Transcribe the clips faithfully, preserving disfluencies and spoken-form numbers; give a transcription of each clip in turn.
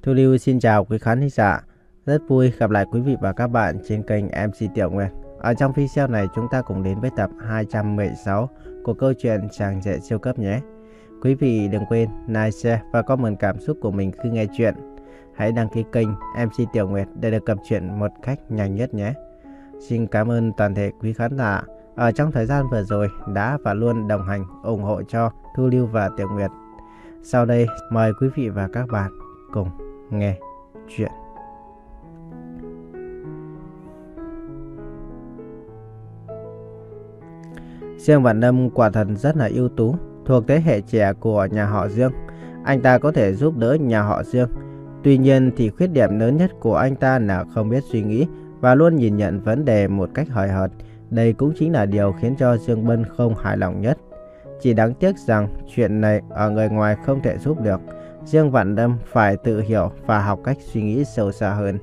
Thu Lưu xin chào quý khán thính giả. Rất vui gặp lại quý vị và các bạn trên kênh em xê Tiểu Nguyệt. Ở trong video này chúng ta cùng đến với tập hai trăm mười sáu của câu chuyện Chàng Rể Siêu Cấp nhé. Quý vị đừng quên like, share và comment cảm xúc của mình khi nghe chuyện. Hãy đăng ký kênh em xê Tiểu Nguyệt để được cập truyện một cách nhanh nhất nhé. Xin cảm ơn toàn thể quý khán giả ở trong thời gian vừa rồi đã và luôn đồng hành ủng hộ cho Thu Lưu và Tiểu Nguyệt. Sau đây mời quý vị và các bạn cùng nghe chuyện. Dương Vạn Lâm quả thật rất là ưu tú, thuộc thế hệ trẻ của nhà họ Dương. Anh ta có thể giúp đỡ nhà họ Dương. Tuy nhiên thì khuyết điểm lớn nhất của anh ta là không biết suy nghĩ và luôn nhìn nhận vấn đề một cách hời hợt. Đây cũng chính là điều khiến cho Dương Bân không hài lòng nhất. Chỉ đáng tiếc rằng chuyện này ở người ngoài không thể giúp được. Dương Vạn Lâm phải tự hiểu và học cách suy nghĩ sâu xa hơn.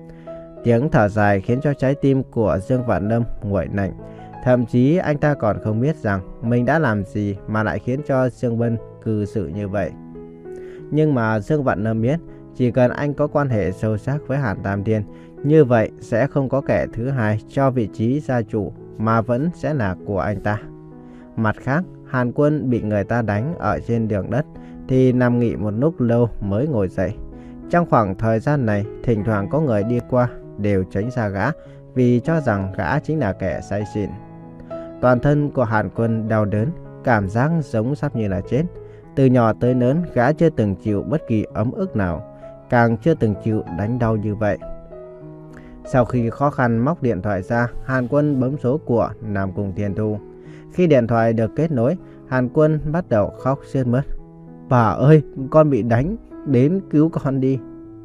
Tiếng thở dài khiến cho trái tim của Dương Vạn Lâm nguội lạnh. Thậm chí anh ta còn không biết rằng mình đã làm gì mà lại khiến cho Dương Bân cư xử như vậy. Nhưng mà Dương Vạn Lâm biết, chỉ cần anh có quan hệ sâu sắc với Hàn Tam Thiên, như vậy sẽ không có kẻ thứ hai cho vị trí gia chủ mà vẫn sẽ là của anh ta. Mặt khác, Hàn Quân bị người ta đánh ở trên đường đất thì nằm nghỉ một lúc lâu mới ngồi dậy. Trong khoảng thời gian này, thỉnh thoảng có người đi qua đều tránh xa gã vì cho rằng gã chính là kẻ say xỉn. Toàn thân của Hàn Quân đau đớn, cảm giác giống sắp như là chết. Từ nhỏ tới lớn, gã chưa từng chịu bất kỳ ấm ức nào, càng chưa từng chịu đánh đau như vậy. Sau khi khó khăn móc điện thoại ra, Hàn Quân bấm số của Nam Cung Thiên Thu. Khi điện thoại được kết nối, Hàn Quân bắt đầu khóc sướt mướt. Bà ơi, con bị đánh, đến cứu con đi.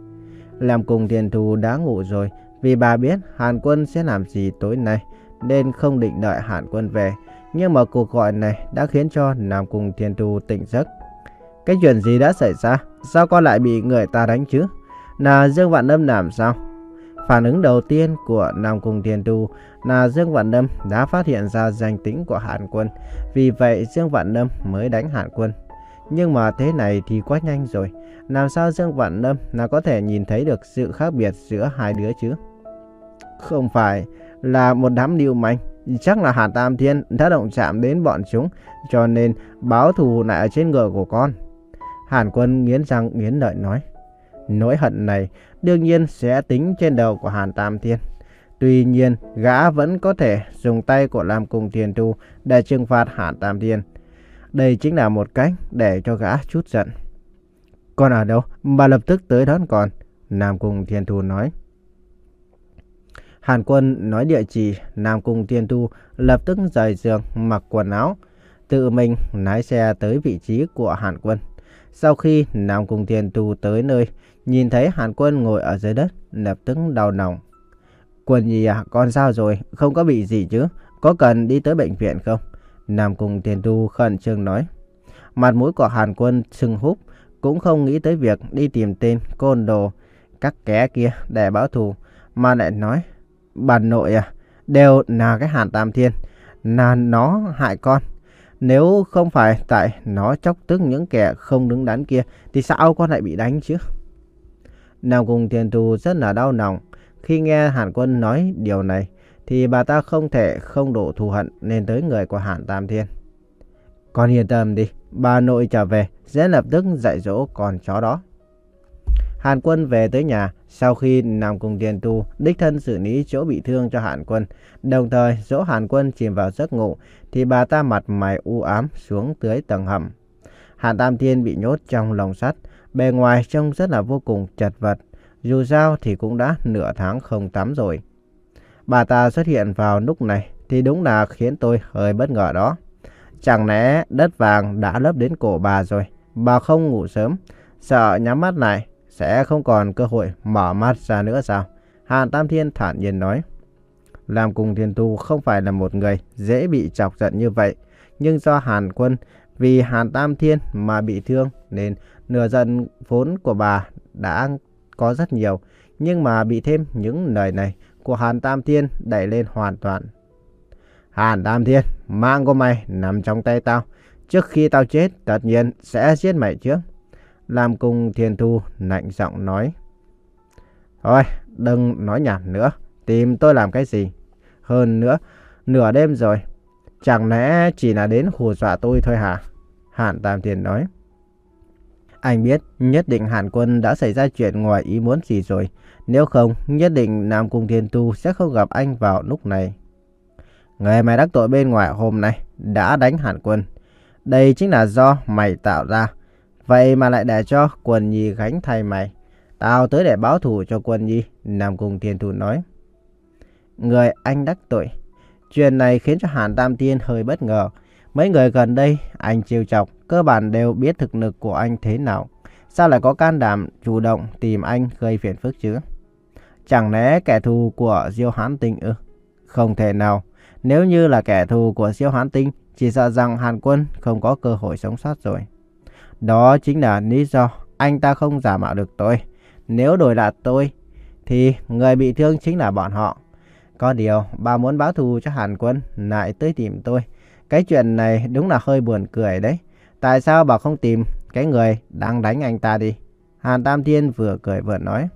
Nam Cung Thiên Thu đã ngủ rồi, vì bà biết Hàn Quân sẽ làm gì tối nay, nên không định đợi Hàn Quân về. Nhưng mà cuộc gọi này đã khiến cho Nam Cung Thiên Thu tỉnh giấc. Cái chuyện gì đã xảy ra? Sao con lại bị người ta đánh chứ? Là Dương Vạn Lâm làm sao? Phản ứng đầu tiên của Nam Cung Thiên Thu là Dương Vạn Lâm đã phát hiện ra danh tính của Hàn Quân. Vì vậy Dương Vạn Lâm mới đánh Hàn Quân. Nhưng mà thế này thì quá nhanh rồi. Làm sao Dương Vạn Lâm là có thể nhìn thấy được sự khác biệt giữa hai đứa chứ? Không phải là một đám lưu manh. Chắc là Hàn Tam Thiên đã động chạm đến bọn chúng, cho nên báo thù lại ở trên người của con. Hàn Quân nghiến răng nghiến lợi nói. Nỗi hận này đương nhiên sẽ tính trên đầu của Hàn Tam Thiên. Tuy nhiên gã vẫn có thể dùng tay của Nam Cung Thiên Thu để trừng phạt Hàn Tam Thiên. Đây chính là một cách để cho gã chút giận. Con ở đâu? Bà lập tức tới đón con, Nam Cung Thiên Thu nói. Hàn Quân nói địa chỉ, Nam Cung Thiên Thu lập tức rời giường mặc quần áo, tự mình lái xe tới vị trí của Hàn Quân. Sau khi Nam Cung Thiên Thu tới nơi, nhìn thấy Hàn Quân ngồi ở dưới đất, lập tức đau lòng. Quân Nhi à, con sao rồi? Không có bị gì chứ? Có cần đi tới bệnh viện không? Nam Cung Thiên Thu khẩn trương nói. Mặt mũi của Hàn Quân sưng húp, cũng không nghĩ tới việc đi tìm tên côn đồ các kẻ kia để báo thù, mà lại nói. Bà nội à, đều là cái Hàn Tam Thiên, là nó hại con. Nếu không phải tại nó chọc tức những kẻ không đứng đắn kia, thì sao con lại bị đánh chứ? Nam Cung Thiên Thu rất là đau lòng. Khi nghe Hàn Quân nói điều này, thì bà ta không thể không đổ thù hận lên tới người của Hàn Tam Thiên. Con yên tâm đi, bà nội trở về sẽ lập tức dạy dỗ con chó đó. Hàn Quân về tới nhà, sau khi Nam Cung Thiên Thu đích thân xử lý chỗ bị thương cho Hàn Quân, đồng thời dỗ Hàn Quân chìm vào giấc ngủ, thì bà ta mặt mày u ám xuống tới tầng hầm. Hàn Tam Thiên bị nhốt trong lồng sắt, bề ngoài trông rất là vô cùng chật vật, dù sao thì cũng đã nửa tháng không tắm rồi. Bà ta xuất hiện vào lúc này thì đúng là khiến tôi hơi bất ngờ đó. Chẳng lẽ đất vàng đã lấp đến cổ bà rồi, bà không ngủ sớm, sợ nhắm mắt lại sẽ không còn cơ hội mở mắt ra nữa sao? Hàn Tam Thiên thản nhiên nói. Nam Cung Thiên Thu không phải là một người dễ bị chọc giận như vậy, nhưng do Hàn Quân vì Hàn Tam Thiên mà bị thương nên nửa giận vốn của bà đã có rất nhiều, nhưng mà bị thêm những lời này của Hàn Tam Thiên đẩy lên hoàn toàn. Hàn Tam Thiên, mạng của mày nằm trong tay tao. Trước khi tao chết, tất nhiên sẽ giết mày trước. Lam Cung Thiên Thu lạnh giọng nói. Thôi, đừng nói nhảm nữa. Tìm tôi làm cái gì? Hơn nữa, nửa đêm rồi. Chẳng lẽ chỉ là đến hù dọa tôi thôi hả? Hàn Tam Thiên nói. Anh biết nhất định Hàn Quân đã xảy ra chuyện ngoài ý muốn gì rồi. Nếu không, nhất định Nam Cung Thiên Thu sẽ không gặp anh vào lúc này. Người mày đắc tội bên ngoài hôm nay đã đánh Hàn Quân. Đây chính là do mày tạo ra. Vậy mà lại để cho Quân Nhi gánh thay mày. Tao tới để báo thù cho Quân Nhi, Nam Cung Thiên Thu nói. Người anh đắc tội. Chuyện này khiến cho Hàn Tam Thiên hơi bất ngờ. Mấy người gần đây anh trêu chọc cơ bản đều biết thực lực của anh thế nào. Sao lại có can đảm chủ động tìm anh gây phiền phức chứ? Chẳng lẽ kẻ thù của Diêu Hán Tinh ư? Không thể nào. Nếu như là kẻ thù của Diêu Hán Tinh, chỉ sợ rằng Hàn Quân không có cơ hội sống sót rồi. Đó chính là lý do anh ta không giả mạo được tôi. Nếu đổi lại tôi, thì người bị thương chính là bọn họ. Có điều, bà muốn báo thù cho Hàn Quân lại tới tìm tôi. Cái chuyện này đúng là hơi buồn cười đấy. Tại sao bà không tìm cái người đang đánh anh ta đi? Hàn Tam Thiên vừa cười vừa nói.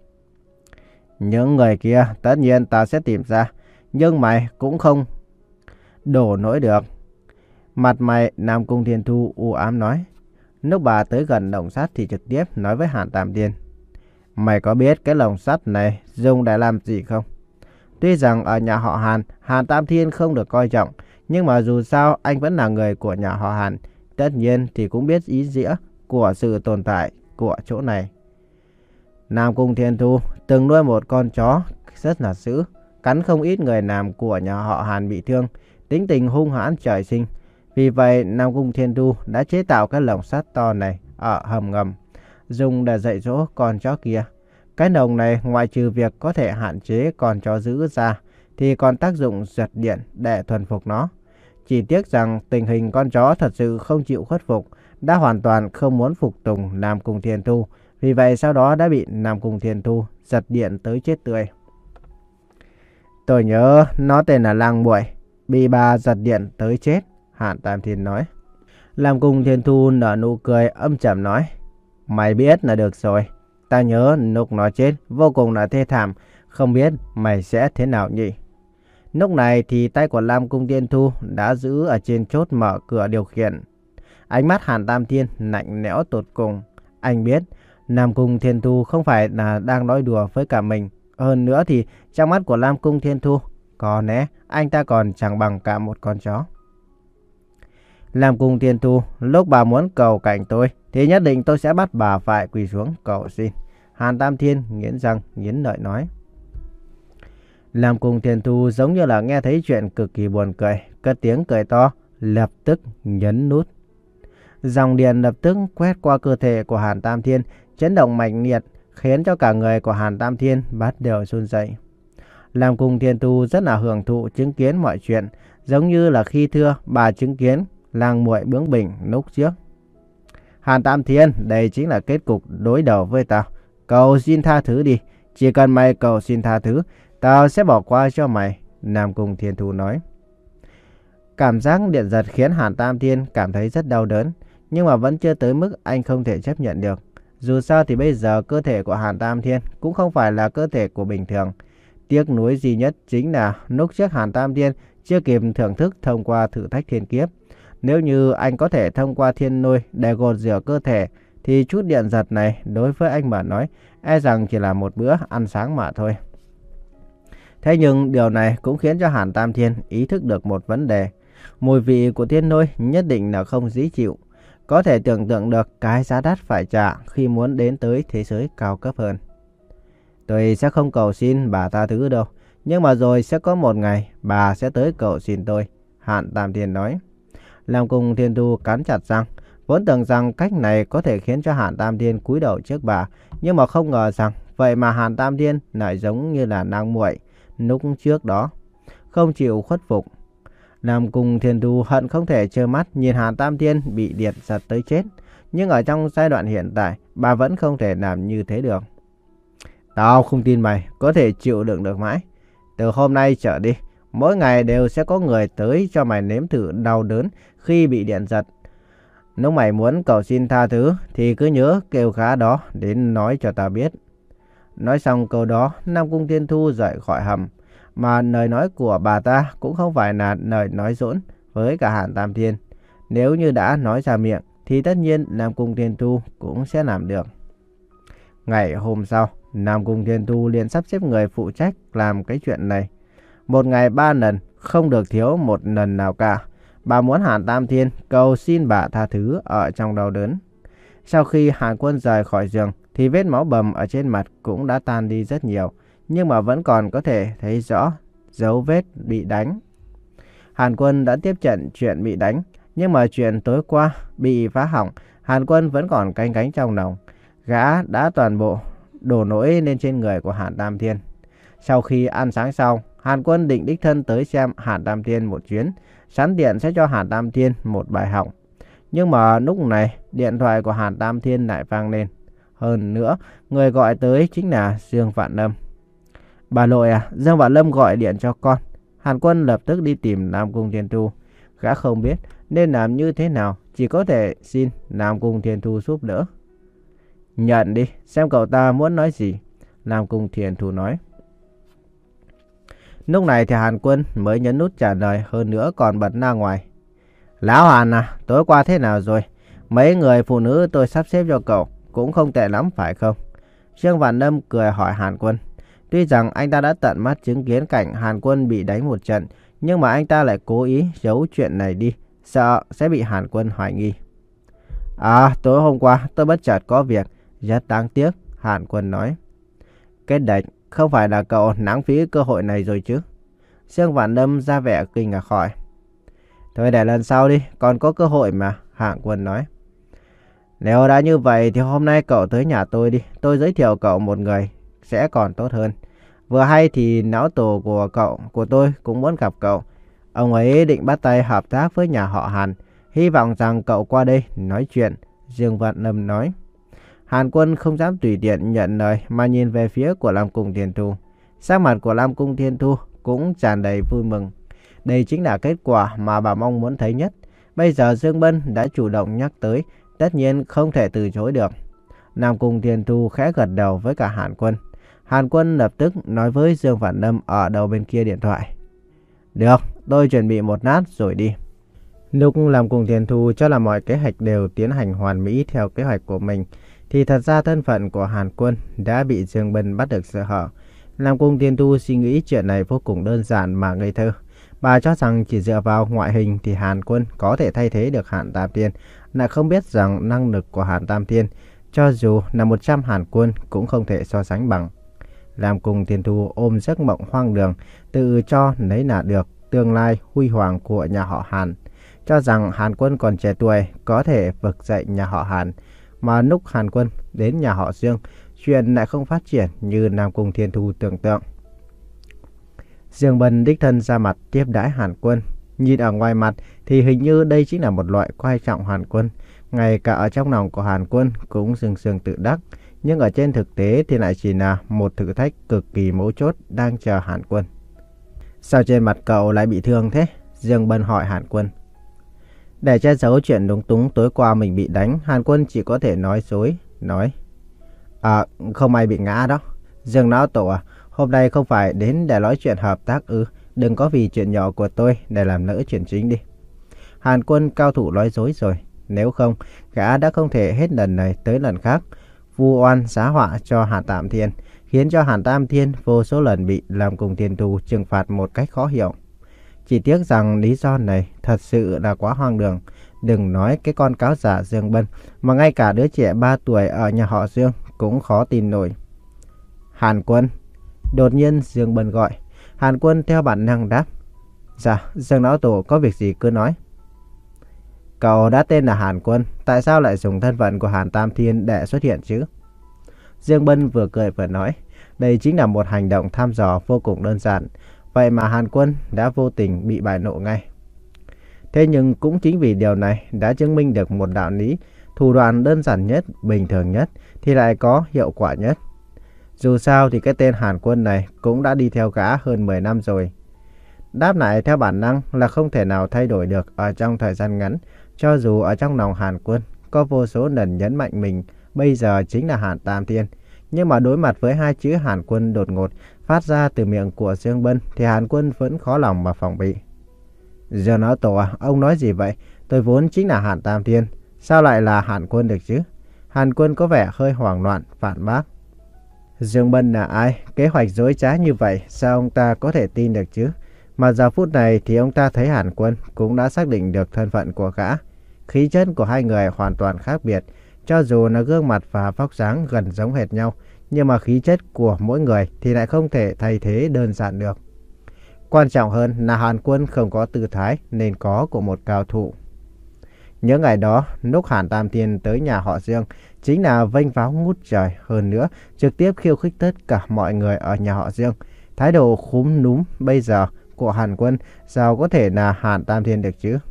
Những người kia tất nhiên ta sẽ tìm ra. Nhưng mày cũng không đổ nổi được. Mặt mày Nam Cung Thiên Thu u ám nói. Lúc bà tới gần lồng sắt thì trực tiếp nói với Hàn Tam Thiên. Mày có biết cái lồng sắt này dùng để làm gì không? Tuy rằng ở nhà họ Hàn, Hàn Tam Thiên không được coi trọng. Nhưng mà dù sao anh vẫn là người của nhà họ Hàn. Tất nhiên thì cũng biết ý nghĩa của sự tồn tại của chỗ này. Nam Cung Thiên Thu từng nuôi một con chó rất là dữ. Cắn không ít người làm của nhà họ Hàn bị thương. Tính tình hung hãn trời sinh. Vì vậy Nam Cung Thiên Thu đã chế tạo cái lồng sắt to này ở hầm ngầm, dùng để dạy dỗ con chó kia. Cái lồng này ngoại trừ việc có thể hạn chế con chó dữ ra, thì còn tác dụng giật điện để thuần phục nó. Chỉ tiếc rằng tình hình con chó thật sự không chịu khuất phục, đã hoàn toàn không muốn phục tùng Nam Cung Thiên Thu. Vì vậy sau đó đã bị Nam Cung Thiên Thu giật điện tới chết tươi. Tôi nhớ nó tên là Lang Muội, bị bà giật điện tới chết, Hàn Tam Thiên nói. Nam Cung Thiên Thu nở nụ cười âm trầm nói. Mày biết là được rồi. Ta nhớ lúc nó chết vô cùng là thê thảm. Không biết mày sẽ thế nào nhỉ? Lúc này thì tay của Nam Cung Thiên Thu đã giữ ở trên chốt mở cửa điều khiển. Ánh mắt Hàn Tam Thiên lạnh lẽo tột cùng. Anh biết Nam Cung Thiên Thu không phải là đang nói đùa với cả mình. Hơn nữa thì trong mắt của Nam Cung Thiên Thu, có lẽ anh ta còn chẳng bằng cả một con chó. Nam Cung Thiên Thu, lúc bà muốn cầu cạnh tôi thì nhất định tôi sẽ bắt bà phải quỳ xuống cầu xin. Hàn Tam Thiên nghiến răng nghiến lợi nói. Nam Cung Thiên Thu giống như là nghe thấy chuyện cực kỳ buồn cười, cất tiếng cười to, lập tức nhấn nút. Dòng điện lập tức quét qua cơ thể của Hàn Tam Thiên, chấn động mạnh liệt, khiến cho cả người của Hàn Tam Thiên bắt đầu run rẩy. Nam Cung Thiên Thu rất là hưởng thụ chứng kiến mọi chuyện, giống như là khi thưa bà chứng kiến Lang Muội bướng bỉnh lúc trước. Hàn Tam Thiên, đây chính là kết cục đối đầu với tao. Cầu xin tha thứ đi, chỉ cần mày cầu xin tha thứ, tao sẽ bỏ qua cho mày, Nam Cung Thiên Thu nói. Cảm giác điện giật khiến Hàn Tam Thiên cảm thấy rất đau đớn, nhưng mà vẫn chưa tới mức anh không thể chấp nhận được. Dù sao thì bây giờ cơ thể của Hàn Tam Thiên cũng không phải là cơ thể của bình thường. Tiếc nuối duy nhất chính là lúc trước Hàn Tam Thiên chưa kịp thưởng thức thông qua thử thách thiên kiếp. Nếu như anh có thể thông qua thiên lôi để gột rửa cơ thể, thì chút điện giật này đối với anh mà nói e rằng chỉ là một bữa ăn sáng mà thôi. Thế nhưng điều này cũng khiến cho Hàn Tam Thiên ý thức được một vấn đề. Mùi vị của thiên lôi nhất định là không dễ chịu. Có thể tưởng tượng được cái giá đắt phải trả khi muốn đến tới thế giới cao cấp hơn. Tôi sẽ không cầu xin bà tha thứ đâu, nhưng mà rồi sẽ có một ngày bà sẽ tới cầu xin tôi, Hàn Tam Thiên nói. Nam Cung Thiên Thu cắn chặt răng, vốn tưởng rằng cách này có thể khiến cho Hàn Tam Thiên cúi đầu trước bà, nhưng mà không ngờ rằng vậy mà Hàn Tam Thiên lại giống như là Lang Muội lúc trước đó, không chịu khuất phục. Nam Cung Thiên Thu hận không thể trơ mắt nhìn Hàn Tam Thiên bị điện giật tới chết, nhưng ở trong giai đoạn hiện tại, bà vẫn không thể làm như thế được. Tao không tin mày có thể chịu đựng được mãi. Từ hôm nay trở đi, mỗi ngày đều sẽ có người tới cho mày nếm thử đau đớn khi bị điện giật. Nếu mày muốn cầu xin tha thứ thì cứ nhớ kêu gã đó đến nói cho ta biết. Nói xong câu đó, Nam Cung Thiên Thu rời khỏi hầm. Mà lời nói của bà ta cũng không phải là lời nói dỗn với cả Hàn Tam Thiên. Nếu như đã nói ra miệng thì tất nhiên Nam Cung Thiên Thu cũng sẽ làm được. Ngày hôm sau, Nam Cung Thiên Thu liền sắp xếp người phụ trách làm cái chuyện này. Một ngày ba lần, không được thiếu một lần nào cả. Bà muốn Hàn Tam Thiên cầu xin bà tha thứ ở trong đau đớn. Sau khi Hàn Quân rời khỏi giường thì vết máu bầm ở trên mặt cũng đã tan đi rất nhiều, nhưng mà vẫn còn có thể thấy rõ dấu vết bị đánh. Hàn Quân đã tiếp nhận chuyện bị đánh, nhưng mà chuyện tối qua bị phá hỏng, Hàn Quân vẫn còn canh cánh trong lòng. Gã đã toàn bộ đổ lỗi lên trên người của Hàn Tam Thiên. Sau khi ăn sáng xong, Hàn Quân định đích thân tới xem Hàn Tam Thiên một chuyến, sẵn tiện sẽ cho Hàn Tam Thiên một bài học. Nhưng mà lúc này, điện thoại của Hàn Tam Thiên lại vang lên. Hơn nữa, người gọi tới chính là Dương Vạn Lâm. Bà nội à, Dương Vạn Lâm gọi điện cho con. Hàn Quân lập tức đi tìm Nam Cung Thiên Thu. Gã không biết nên làm như thế nào, chỉ có thể xin Nam Cung Thiên Thu giúp đỡ. Nhận đi, xem cậu ta muốn nói gì. Nam Cung Thiên Thu nói. Lúc này thì Hàn Quân mới nhấn nút trả lời, hơn nữa còn bật ra ngoài. Lão Hàn à, tối qua thế nào rồi? Mấy người phụ nữ tôi sắp xếp cho cậu cũng không tệ lắm phải không? Dương Vạn Lâm cười hỏi Hàn Quân. Tuy rằng anh ta đã tận mắt chứng kiến cảnh Hàn Quân bị đánh một trận, nhưng mà anh ta lại cố ý giấu chuyện này đi, sợ sẽ bị Hàn Quân hoài nghi. À, tối hôm qua tôi bất chợt có việc, rất đáng tiếc, Hàn Quân nói. Cái đạch, không phải là cậu lãng phí cơ hội này rồi chứ? Dương Vạn Lâm ra vẻ kinh ngạc hỏi. Thôi để lần sau đi, còn có cơ hội mà, Hàn Quân nói. Nếu đã như vậy thì hôm nay cậu tới nhà tôi đi, tôi giới thiệu cậu một người sẽ còn tốt hơn. Vừa hay thì lão tổ của cậu, của tôi cũng muốn gặp cậu. Ông ấy định bắt tay hợp tác với nhà họ Hàn, hy vọng rằng cậu qua đây nói chuyện, Dương Vạn Lâm nói. Hàn Quân không dám tùy tiện nhận lời mà nhìn về phía của Nam Cung Thiên Thu. Sắc mặt của Nam Cung Thiên Thu cũng tràn đầy vui mừng. Đây chính là kết quả mà bà mong muốn thấy nhất. Bây giờ Dương Bân đã chủ động nhắc tới, tất nhiên không thể từ chối được. Nam Cung Thiên Thu khẽ gật đầu với cả Hàn Quân. Hàn Quân lập tức nói với Dương Vạn Lâm ở đầu bên kia điện thoại. Được, tôi chuẩn bị một lát rồi đi. Lúc Nam Cung Thiên Thu cho là mọi kế hoạch đều tiến hành hoàn mỹ theo kế hoạch của mình, thì thật ra thân phận của Hàn Quân đã bị Dương Bân bắt được sơ hở. Nam Cung Thiên Thu suy nghĩ chuyện này vô cùng đơn giản mà ngây thơ. Bà cho rằng chỉ dựa vào ngoại hình thì Hàn Quân có thể thay thế được Hàn Tam Thiên, lại không biết rằng năng lực của Hàn Tam Thiên, cho dù là một trăm Hàn Quân cũng không thể so sánh bằng. Nam Cung Thiên Thu ôm giấc mộng hoang đường, tự cho lấy là được tương lai huy hoàng của nhà họ Hàn, cho rằng Hàn Quân còn trẻ tuổi có thể vực dậy nhà họ Hàn. Mà lúc Hàn Quân đến nhà họ Dương, chuyện lại không phát triển như Nam Cung Thiên Thu tưởng tượng. Dương Bân đích thân ra mặt tiếp đãi Hàn Quân. Nhìn ở ngoài mặt thì hình như đây chính là một loại coi trọng Hàn Quân. Ngay cả ở trong lòng của Hàn Quân cũng sừng sừng tự đắc. Nhưng ở trên thực tế thì lại chỉ là một thử thách cực kỳ mấu chốt đang chờ Hàn Quân. Sao trên mặt cậu lại bị thương thế? Dương Bân hỏi Hàn Quân. Để che giấu chuyện lúng túng tối qua mình bị đánh, Hàn Quân chỉ có thể nói dối, nói. À, không ai bị ngã đó. Dương lão tổ à, hôm nay không phải đến để nói chuyện hợp tác ư, đừng có vì chuyện nhỏ của tôi để làm lỡ chuyện chính đi. Hàn Quân cao thủ nói dối rồi, nếu không, gã đã không thể hết lần này tới lần khác vu oan xá họa cho Hàn Tam Thiên, khiến cho Hàn Tam Thiên vô số lần bị Nam Cung Thiên Thu trừng phạt một cách khó hiểu. Chỉ tiếc rằng lý do này thật sự là quá hoang đường. Đừng nói cái con cáo giả Dương Bân, mà ngay cả đứa trẻ ba tuổi ở nhà họ Dương cũng khó tin nổi. Hàn Quân. Đột nhiên Dương Bân gọi. Hàn Quân theo bản năng đáp. Dạ, Dương lão tổ có việc gì cứ nói. Cậu đã tên là Hàn Quân, tại sao lại dùng thân phận của Hàn Tam Thiên để xuất hiện chứ? Dương Bân vừa cười vừa nói. Đây chính là một hành động thăm dò vô cùng đơn giản. Vậy mà Hàn Quân đã vô tình bị bại lộ ngay. Thế nhưng cũng chính vì điều này đã chứng minh được một đạo lý, thủ đoạn đơn giản nhất, bình thường nhất thì lại có hiệu quả nhất. Dù sao thì cái tên Hàn Quân này cũng đã đi theo gã hơn mười năm rồi. Đáp lại theo bản năng là không thể nào thay đổi được ở trong thời gian ngắn, Cho dù ở trong lòng Hàn Quân có vô số lần nhấn mạnh mình bây giờ chính là Hàn Tam Thiên, nhưng mà đối mặt với hai chữ Hàn Quân đột ngột phát ra từ miệng của Dương Bân thì Hàn Quân vẫn khó lòng mà phòng bị. Dương Lão Tổ à, ông nói gì vậy? Tôi vốn chính là Hàn Tam Thiên, sao lại là Hàn Quân được chứ? Hàn Quân có vẻ hơi hoảng loạn, phản bác. Dương Bân là ai? Kế hoạch dối trá như vậy, sao ông ta có thể tin được chứ? Mà giờ phút này thì ông ta thấy Hàn Quân cũng đã xác định được thân phận của gã. Khí chất của hai người hoàn toàn khác biệt, cho dù là gương mặt và vóc dáng gần giống hệt nhau, nhưng mà khí chất của mỗi người thì lại không thể thay thế đơn giản được. Quan trọng hơn là Hàn Quân không có tư thái nên có của một cao thủ. Những ngày đó, lúc Hàn Tam Thiên tới nhà họ Dương, chính là vênh váo ngút trời, hơn nữa trực tiếp khiêu khích tất cả mọi người ở nhà họ Dương. Thái độ khúm núm bây giờ của Hàn Quân sao có thể là Hàn Tam Thiên được chứ?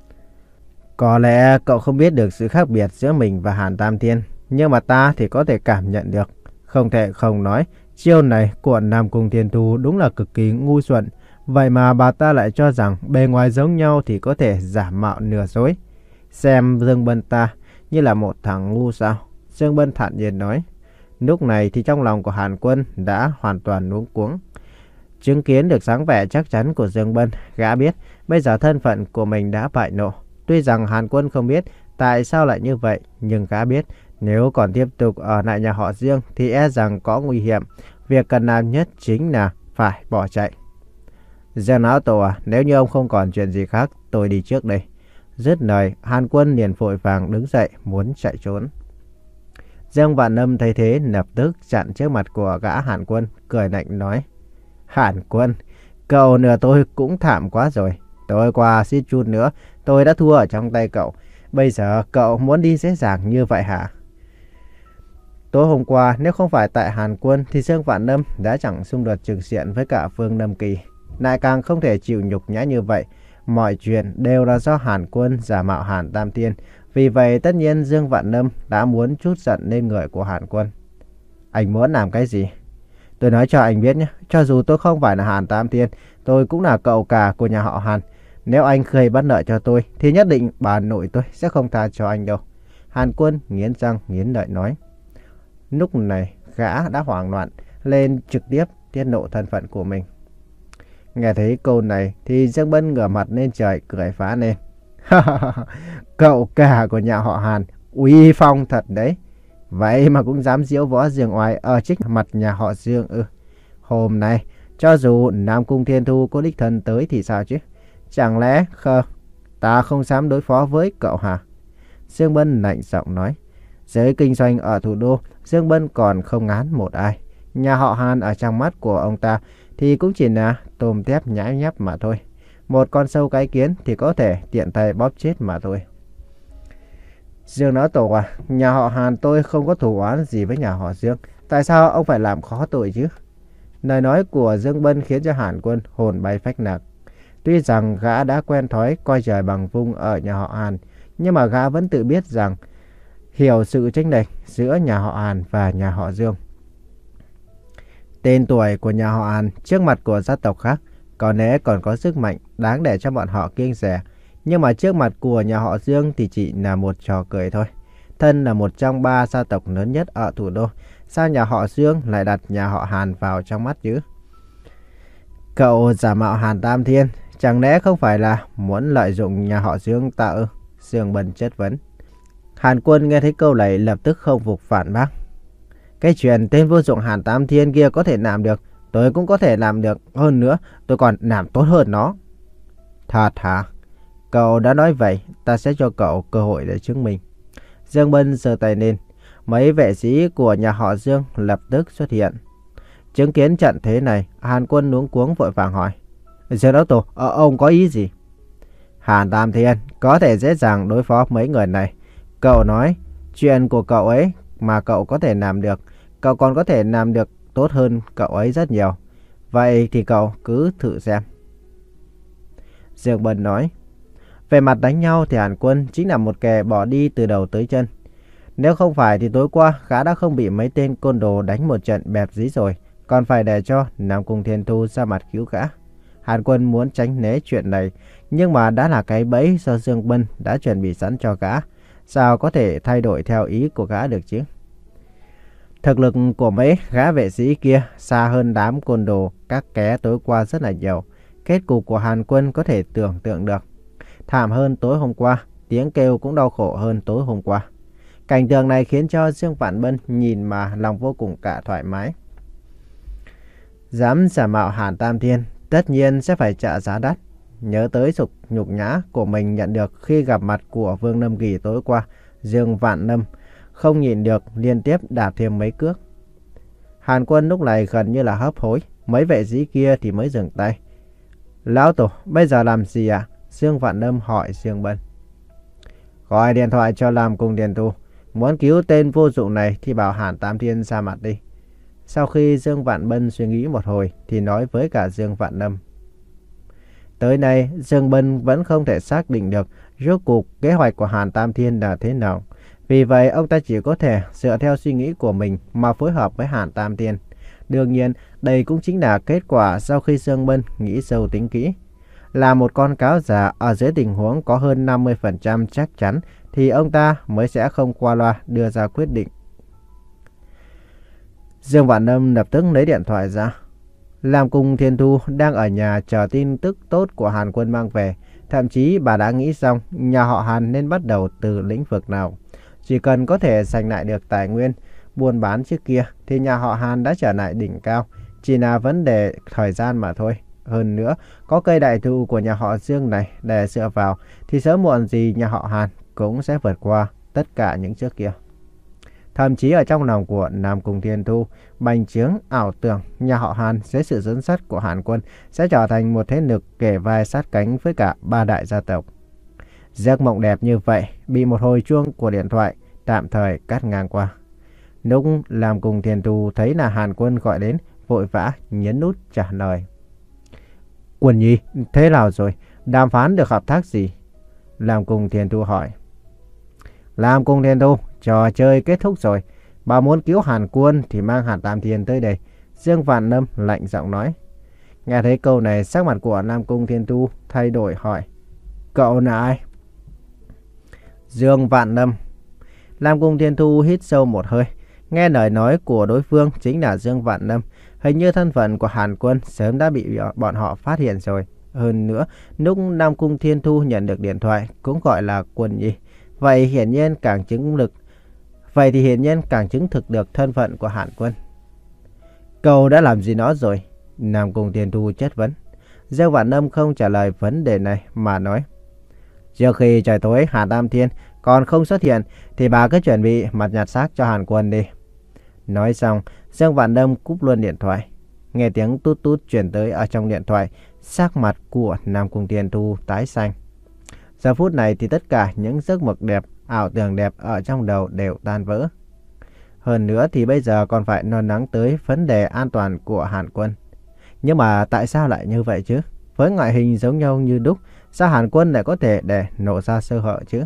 Có lẽ cậu không biết được sự khác biệt giữa mình và Hàn Tam Thiên, nhưng mà ta thì có thể cảm nhận được. Không thể không nói, chiêu này của Nam Cung Thiên Thu đúng là cực kỳ ngu xuẩn. Vậy mà bà ta lại cho rằng bề ngoài giống nhau thì có thể giả mạo nửa dối. Xem Dương Bân ta như là một thằng ngu sao? Dương Bân thản nhiên nói. Lúc này thì trong lòng của Hàn Quân đã hoàn toàn luống cuống. Chứng kiến được dáng vẻ chắc chắn của Dương Bân, gã biết bây giờ thân phận của mình đã bại lộ. Tuy rằng Hàn Quân không biết tại sao lại như vậy, nhưng gã biết nếu còn tiếp tục ở lại nhà họ Dương thì e rằng có nguy hiểm. Việc cần làm nhất chính là phải bỏ chạy. Dương Lão Tổ à, nếu như ông không còn chuyện gì khác, tôi đi trước đây. Dứt lời, Hàn Quân liền vội vàng đứng dậy muốn chạy trốn. Dương Vạn Lâm thấy thế lập tức chặn trước mặt của gã Hàn Quân, cười lạnh nói. Hàn Quân, cậu nửa tôi cũng thảm quá rồi. Tối qua suýt chút nữa tôi đã thua ở trong tay cậu. Bây giờ cậu muốn đi dễ dàng như vậy hả? Tối hôm qua nếu không phải tại Hàn Quân thì Dương Vạn Lâm đã chẳng xung đột trực diện với cả Phương Lâm Kỳ. Lại càng không thể chịu nhục nhã như vậy. Mọi chuyện đều là do Hàn Quân giả mạo Hàn Tam Thiên. Vì vậy tất nhiên Dương Vạn Lâm đã muốn trút giận lên người của Hàn Quân. Anh muốn làm cái gì? Tôi nói cho anh biết nhé, cho dù tôi không phải là Hàn Tam Thiên, tôi cũng là cậu cả của nhà họ Hàn. Nếu anh khơi bắt nợ cho tôi thì nhất định bà nội tôi sẽ không tha cho anh đâu. Hàn Quân nghiến răng nghiến lợi nói. Lúc này gã đã hoảng loạn lên trực tiếp tiết lộ thân phận của mình. Nghe thấy câu này thì Dương Bân ngửa mặt lên trời cười phá lên. Cậu cả của nhà họ Hàn uy phong thật đấy. Vậy mà cũng dám diễu võ Dương Oai ở trước mặt nhà họ Dương ư? Hôm nay cho dù Nam Cung Thiên Thu có đích thân tới thì sao chứ? Chẳng lẽ khờ ta không dám đối phó với cậu hả? Dương Bân lạnh giọng nói. Giới kinh doanh ở thủ đô, Dương Bân còn không ngán một ai. Nhà họ Hàn ở trong mắt của ông ta thì cũng chỉ là tôm tép nhãi nhép mà thôi. Một con sâu cái kiến thì có thể tiện tay bóp chết mà thôi. Dương Lão Tổ à, nhà họ Hàn tôi không có thù oán gì với nhà họ Dương. Tại sao ông phải làm khó tôi chứ? Lời nói của Dương Bân khiến cho Hàn Quân hồn bay phách lạc. Tuy rằng gã đã quen thói coi trời bằng vung ở nhà họ Hàn, nhưng mà gã vẫn tự biết rằng hiểu sự chênh lệch giữa nhà họ Hàn và nhà họ Dương. Tên tuổi của nhà họ Hàn trước mặt của gia tộc khác có lẽ còn có sức mạnh đáng để cho bọn họ kiêng dè, nhưng mà trước mặt của nhà họ Dương thì chỉ là một trò cười thôi. Thân là một trong ba gia tộc lớn nhất ở thủ đô, sao nhà họ Dương lại đặt nhà họ Hàn vào trong mắt chứ? Cậu giả mạo Hàn Tam Thiên, chẳng lẽ không phải là muốn lợi dụng nhà họ Dương ta ư? Dương Bân chất vấn. Hàn Quân nghe thấy câu này lập tức không phục phản bác. Cái chuyện tên vô dụng Hàn Tam Thiên kia có thể làm được, tôi cũng có thể làm được. Hơn nữa, tôi còn làm tốt hơn nó. Thật hả? Cậu đã nói vậy, ta sẽ cho cậu cơ hội để chứng minh. Dương Bân giơ tay lên. Mấy vệ sĩ của nhà họ Dương lập tức xuất hiện. Chứng kiến trận thế này, Hàn Quân luống cuống vội vàng hỏi. Dương Lão Tổ, ờ, ông có ý gì? Hàn Tam Thiên có thể dễ dàng đối phó mấy người này. Cậu nói, chuyện của cậu ấy mà cậu có thể làm được, cậu còn có thể làm được tốt hơn cậu ấy rất nhiều. Vậy thì cậu cứ thử xem. Dương Bân nói. Về mặt đánh nhau thì Hàn Quân chính là một kẻ bỏ đi từ đầu tới chân. Nếu không phải thì tối qua gã đã không bị mấy tên côn đồ đánh một trận bẹp dí rồi, còn phải để cho Nam Cung Thiên Thu ra mặt cứu gã. Hàn Quân muốn tránh né chuyện này, nhưng mà đã là cái bẫy do Dương Bân đã chuẩn bị sẵn cho gã. Sao có thể thay đổi theo ý của gã được chứ? Thực lực của mấy gã vệ sĩ kia xa hơn đám côn đồ các ké tối qua rất là nhiều. Kết cục của Hàn Quân có thể tưởng tượng được. Thảm hơn tối hôm qua, tiếng kêu cũng đau khổ hơn tối hôm qua. Cảnh tượng này khiến cho Dương Vạn Bân nhìn mà lòng vô cùng cả thoải mái. Dám giả mạo Hàn Tam Thiên, tất nhiên sẽ phải trả giá đắt. Nhớ tới sục nhục nhã của mình nhận được khi gặp mặt của Vương Lâm Kỳ tối qua, Dương Vạn Lâm không nhịn được liên tiếp đạp thêm mấy cước. Hàn Quân lúc này gần như là hấp hối, mấy vệ sĩ kia thì mới dừng tay. Lão Tổ, bây giờ làm gì ạ? À? Dương Vạn Lâm hỏi Dương Bân. Gọi điện thoại cho Lam Cung Thiên Thu, muốn cứu tên vô dụng này thì bảo Hàn Tam Thiên ra mặt đi. Sau khi Dương Vạn Bân suy nghĩ một hồi thì nói với cả Dương Vạn Lâm. Tới nay, Dương Bân vẫn không thể xác định được rốt cuộc kế hoạch của Hàn Tam Thiên là thế nào. Vì vậy, ông ta chỉ có thể dựa theo suy nghĩ của mình mà phối hợp với Hàn Tam Thiên. Đương nhiên, đây cũng chính là kết quả sau khi Dương Bân nghĩ sâu tính kỹ. Là một con cáo già ở dưới tình huống có hơn năm mươi phần trăm chắc chắn thì ông ta mới sẽ không qua loa đưa ra quyết định. Dương Vạn Lâm lập tức lấy điện thoại ra. Lam Cung Thiên Thu đang ở nhà chờ tin tức tốt của Hàn Quân mang về. Thậm chí bà đã nghĩ xong nhà họ Hàn nên bắt đầu từ lĩnh vực nào. Chỉ cần có thể giành lại được tài nguyên buôn bán trước kia thì nhà họ Hàn đã trở lại đỉnh cao. Chỉ là vấn đề thời gian mà thôi. Hơn nữa, có cây đại thụ của nhà họ Dương này để dựa vào thì sớm muộn gì nhà họ Hàn cũng sẽ vượt qua tất cả những trước kia. Thậm chí ở trong lòng của Nam Cung Thiên Thu, bành trướng ảo tưởng nhà họ Hàn dưới sự dẫn dắt của Hàn Quân sẽ trở thành một thế lực kề vai sát cánh với cả ba đại gia tộc. Giấc mộng đẹp như vậy bị một hồi chuông của điện thoại tạm thời cắt ngang qua. Lúc Nam Cung Thiên Thu thấy là Hàn Quân gọi đến, vội vã nhấn nút trả lời. Quân Nhi, thế nào rồi? Đàm phán được hợp tác gì? Nam Cung Thiên Thu hỏi. Nam Cung Thiên Thu, trò chơi kết thúc rồi. Bà muốn cứu Hàn Quân thì mang Hàn Tam Thiên tới đây. Dương Vạn Lâm lạnh giọng nói. Nghe thấy câu này, sắc mặt của Nam Cung Thiên Thu thay đổi hỏi. Cậu là ai? Dương Vạn Lâm. Nam Cung Thiên Thu hít sâu một hơi. Nghe lời nói của đối phương chính là Dương Vạn Lâm. Hình như thân phận của Hàn Quân sớm đã bị bọn họ phát hiện rồi. Hơn nữa, lúc Nam Cung Thiên Thu nhận được điện thoại cũng gọi là Quân Nhi. Vậy hiển nhiên càng chứng lực Vậy thì hiển nhiên càng chứng thực được thân phận của Hàn Quân. Cậu đã làm gì nó rồi? Nam Cung Thiên Thu chất vấn. Dương Vạn Lâm không trả lời vấn đề này mà nói. Trước khi trời tối Hàn Tam Thiên còn không xuất hiện thì bà cứ chuẩn bị mặt nhặt xác cho Hàn Quân đi. Nói xong, Dương Vạn Lâm cúp luôn điện thoại. Nghe tiếng tút tút truyền tới ở trong điện thoại, sắc mặt của Nam Cung Thiên Thu tái xanh. Giờ phút này thì tất cả những giấc mộng đẹp, ảo tưởng đẹp ở trong đầu đều tan vỡ. Hơn nữa thì bây giờ còn phải lo lắng tới vấn đề an toàn của Hàn Quân. Nhưng mà tại sao lại như vậy chứ? Với ngoại hình giống nhau như đúc, sao Hàn Quân lại có thể để nổ ra sơ hở chứ?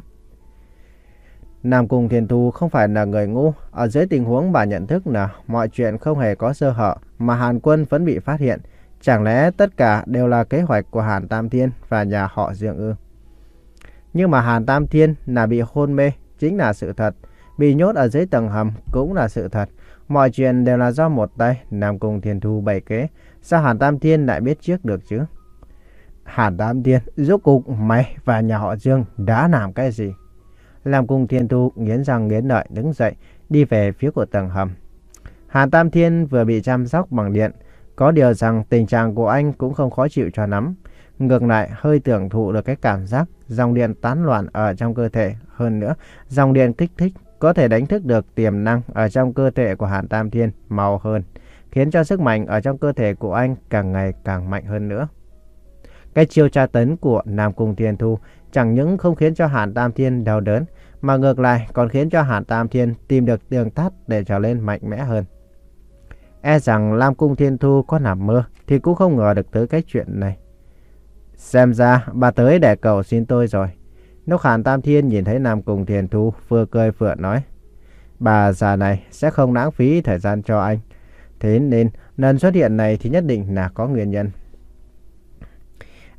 Nam Cung Thiên Thu không phải là người ngu. Ở dưới tình huống bà nhận thức là mọi chuyện không hề có sơ hở mà Hàn Quân vẫn bị phát hiện. Chẳng lẽ tất cả đều là kế hoạch của Hàn Tam Thiên và nhà họ Dương ư? Nhưng mà Hàn Tam Thiên là bị hôn mê chính là sự thật. Bị nhốt ở dưới tầng hầm cũng là sự thật. Mọi chuyện đều là do một tay Nam Cung Thiên Thu bày kế. Sao Hàn Tam Thiên lại biết trước được chứ? Hàn Tam Thiên, rốt cuộc mày và nhà họ Dương đã làm cái gì? Nam Cung Thiên Thu nghiến răng nghiến lợi đứng dậy, đi về phía của tầng hầm. Hàn Tam Thiên vừa bị chăm sóc bằng điện. Có điều rằng tình trạng của anh cũng không khó chịu cho lắm. Ngược lại hơi tưởng thụ được cái cảm giác dòng điện tán loạn ở trong cơ thể. Hơn nữa, dòng điện kích thích có thể đánh thức được tiềm năng ở trong cơ thể của Hàn Tam Thiên mau hơn, khiến cho sức mạnh ở trong cơ thể của anh càng ngày càng mạnh hơn nữa. Cái chiêu tra tấn của Nam Cung Thiên Thu chẳng những không khiến cho Hàn Tam Thiên đau đớn, mà ngược lại còn khiến cho Hàn Tam Thiên tìm được đường tắt để trở lên mạnh mẽ hơn. E rằng Nam Cung Thiên Thu có nằm mơ thì cũng không ngờ được tới cái chuyện này. Xem ra bà tới để cầu xin tôi rồi. Lúc Hàn Tam Thiên nhìn thấy Nam Cung Thiên Thu vừa cười vừa nói. Bà già này sẽ không lãng phí thời gian cho anh. Thế nên lần xuất hiện này thì nhất định là có nguyên nhân.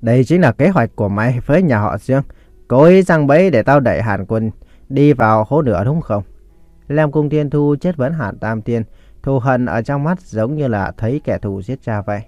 Đây chính là kế hoạch của mày với nhà họ Dương. Cố ý giăng bẫy để tao đẩy Hàn Quân đi vào hố lửa đúng không? Lam Cung Thiên Thu chất vấn Hàn Tam Thiên, thù hận ở trong mắt giống như là thấy kẻ thù giết cha vậy.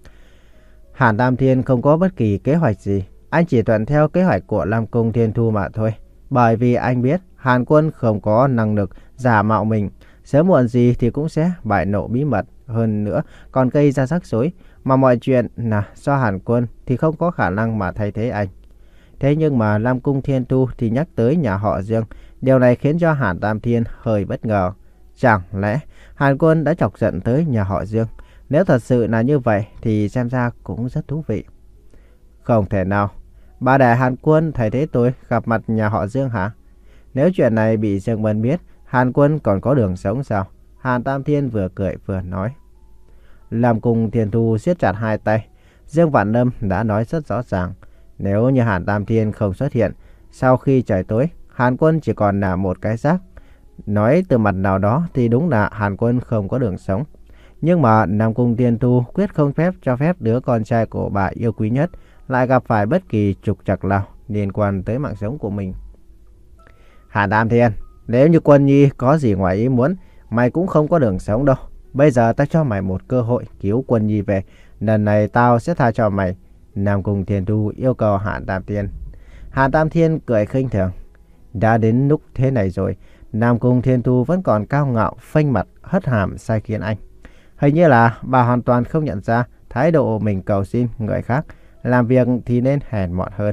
Hàn Tam Thiên không có bất kỳ kế hoạch gì, anh chỉ thuận theo kế hoạch của Lam Cung Thiên Thu mà thôi. Bởi vì anh biết Hàn Quân không có năng lực giả mạo mình, sớm muộn gì thì cũng sẽ bại lộ bí mật, hơn nữa còn gây ra rắc rối, mà mọi chuyện là do Hàn Quân thì không có khả năng mà thay thế anh. Thế nhưng mà Lam Cung Thiên Thu thì nhắc tới nhà họ Dương, điều này khiến cho Hàn Tam Thiên hơi bất ngờ. Chẳng lẽ Hàn Quân đã chọc giận tới nhà họ Dương? Nếu thật sự là như vậy thì xem ra cũng rất thú vị. Không thể nào, bà để Hàn Quân thay thế tôi gặp mặt nhà họ Dương hả? Nếu chuyện này bị Dương Bân biết, Hàn Quân còn có đường sống sao? Hàn Tam Thiên vừa cười vừa nói. Lam Cung Thiên Thu siết chặt hai tay. Dương Vạn Lâm đã nói rất rõ ràng, nếu như Hàn Tam Thiên không xuất hiện, sau khi trời tối, Hàn Quân chỉ còn là một cái xác. Nói từ mặt nào đó thì đúng là Hàn Quân không có đường sống. Nhưng mà Nam Cung Thiên Thu quyết không phép cho phép đứa con trai của bà yêu quý nhất lại gặp phải bất kỳ trục trặc nào liên quan tới mạng sống của mình. Hàn Tam Thiên, nếu như Quân Nhi có gì ngoài ý muốn, mày cũng không có đường sống đâu. Bây giờ ta cho mày một cơ hội cứu Quân Nhi về. Lần này tao sẽ tha cho mày. Nam Cung Thiên Thu yêu cầu Hàn Tam Thiên. Hàn Tam Thiên cười khinh thường. Đã đến lúc thế này rồi, Nam Cung Thiên Thu vẫn còn cao ngạo, phanh mặt, hất hàm sai khiến anh. Hình như là bà hoàn toàn không nhận ra thái độ mình cầu xin người khác, làm việc thì nên hèn mọn hơn.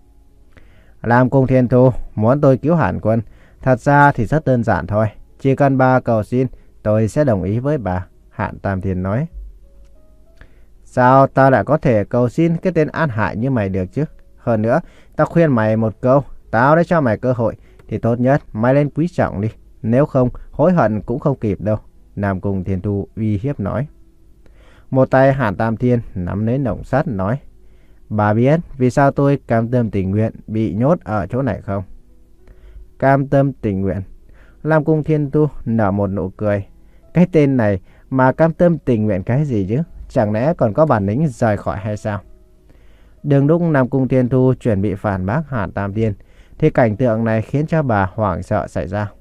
Nam Cung Thiên Thu muốn tôi cứu Hàn Quân, thật ra thì rất đơn giản thôi. Chỉ cần bà cầu xin, tôi sẽ đồng ý với bà, Hàn Tam Thiên nói. Sao tao lại có thể cầu xin cái tên an hại như mày được chứ? Hơn nữa, tao khuyên mày một câu, tao đã cho mày cơ hội, thì tốt nhất mày lên quý trọng đi. Nếu không, hối hận cũng không kịp đâu, Nam Cung Thiên Thu uy hiếp nói. Một tay Hàn Tam Thiên nắm lấy lồng sắt nói. Bà biết vì sao tôi cam tâm tình nguyện bị nhốt ở chỗ này không? Cam tâm tình nguyện. Nam Cung Thiên Thu nở một nụ cười. Cái tên này mà cam tâm tình nguyện cái gì chứ? Chẳng lẽ còn có bản lĩnh rời khỏi hay sao? Đường lúc Nam Cung Thiên Thu chuẩn bị phản bác Hàn Tam Thiên, thì cảnh tượng này khiến cho bà hoảng sợ xảy ra.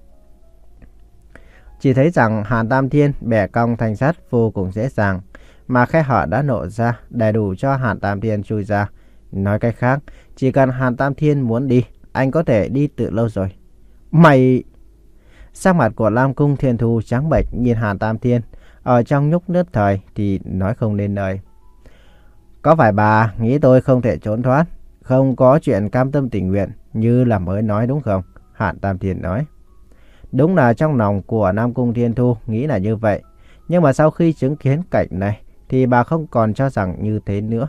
Chỉ thấy rằng Hàn Tam Thiên bẻ cong thanh sắt vô cùng dễ dàng, mà khe hở đã nổ ra đầy đủ cho Hàn Tam Thiên chui ra. Nói cách khác, chỉ cần Hàn Tam Thiên muốn đi, anh có thể đi từ lâu rồi. Mày... Sắc mặt của Lam Cung Thiên Thu trắng bệch nhìn Hàn Tam Thiên, ở trong nhúc nhất thời thì nói không nên lời. Có phải bà nghĩ tôi không thể trốn thoát, không có chuyện cam tâm tình nguyện như là mới nói đúng không? Hàn Tam Thiên nói. Đúng là trong lòng của Nam Cung Thiên Thu nghĩ là như vậy. Nhưng mà sau khi chứng kiến cảnh này thì bà không còn cho rằng như thế nữa.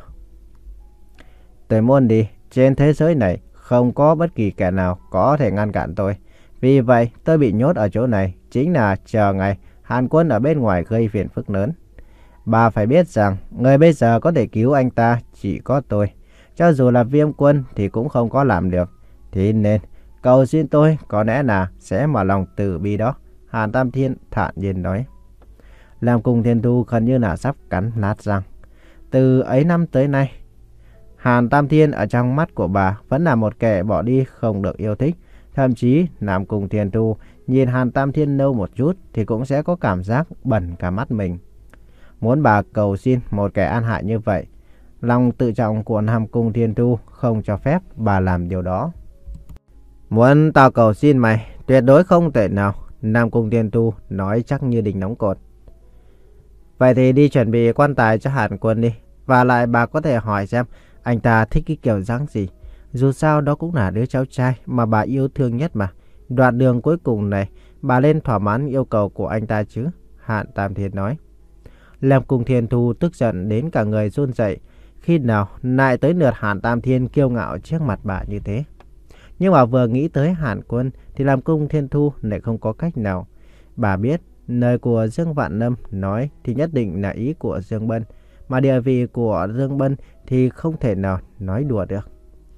Tôi muốn đi, trên thế giới này không có bất kỳ kẻ nào có thể ngăn cản tôi. Vì vậy tôi bị nhốt ở chỗ này chính là chờ ngày Hàn Quân ở bên ngoài gây phiền phức lớn. Bà phải biết rằng người bây giờ có thể cứu anh ta chỉ có tôi. Cho dù là Viêm Quân thì cũng không có làm được. Thế nên cầu xin tôi có lẽ là sẽ mở lòng từ bi đó, Hàn Tam Thiên thản nhiên nói. Lam Cung Thiên Thu gần như là sắp cắn nát răng. Từ ấy năm tới nay, Hàn Tam Thiên ở trong mắt của bà vẫn là một kẻ bỏ đi không được yêu thích. Thậm chí Nam Cung Thiên Thu nhìn Hàn Tam Thiên lâu một chút thì cũng sẽ có cảm giác bẩn cả mắt mình. Muốn bà cầu xin một kẻ an hại như vậy, lòng tự trọng của Nam Cung Thiên Thu không cho phép bà làm điều đó. Muốn tao cầu xin mày, tuyệt đối không thể nào, Nam Cung Thiên Thu nói chắc như đinh đóng cột. Vậy thì đi chuẩn bị quan tài cho Hàn Quân đi. Và lại bà có thể hỏi xem anh ta thích cái kiểu dáng gì. Dù sao đó cũng là đứa cháu trai mà bà yêu thương nhất mà. Đoạn đường cuối cùng này, bà lên thỏa mãn yêu cầu của anh ta chứ, Hàn Tam Thiên nói. Lam Cung Thiên Thu tức giận đến cả người run rẩy. Khi nào lại tới lượt Hàn Tam Thiên kiêu ngạo trước mặt bà như thế. Nhưng mà vừa nghĩ tới Hàn Quân thì Lam Cung Thiên Thu lại không có cách nào. Bà biết lời của Dương Vạn Lâm nói thì nhất định là ý của Dương Bân. Mà địa vị của Dương Bân thì không thể nào nói đùa được.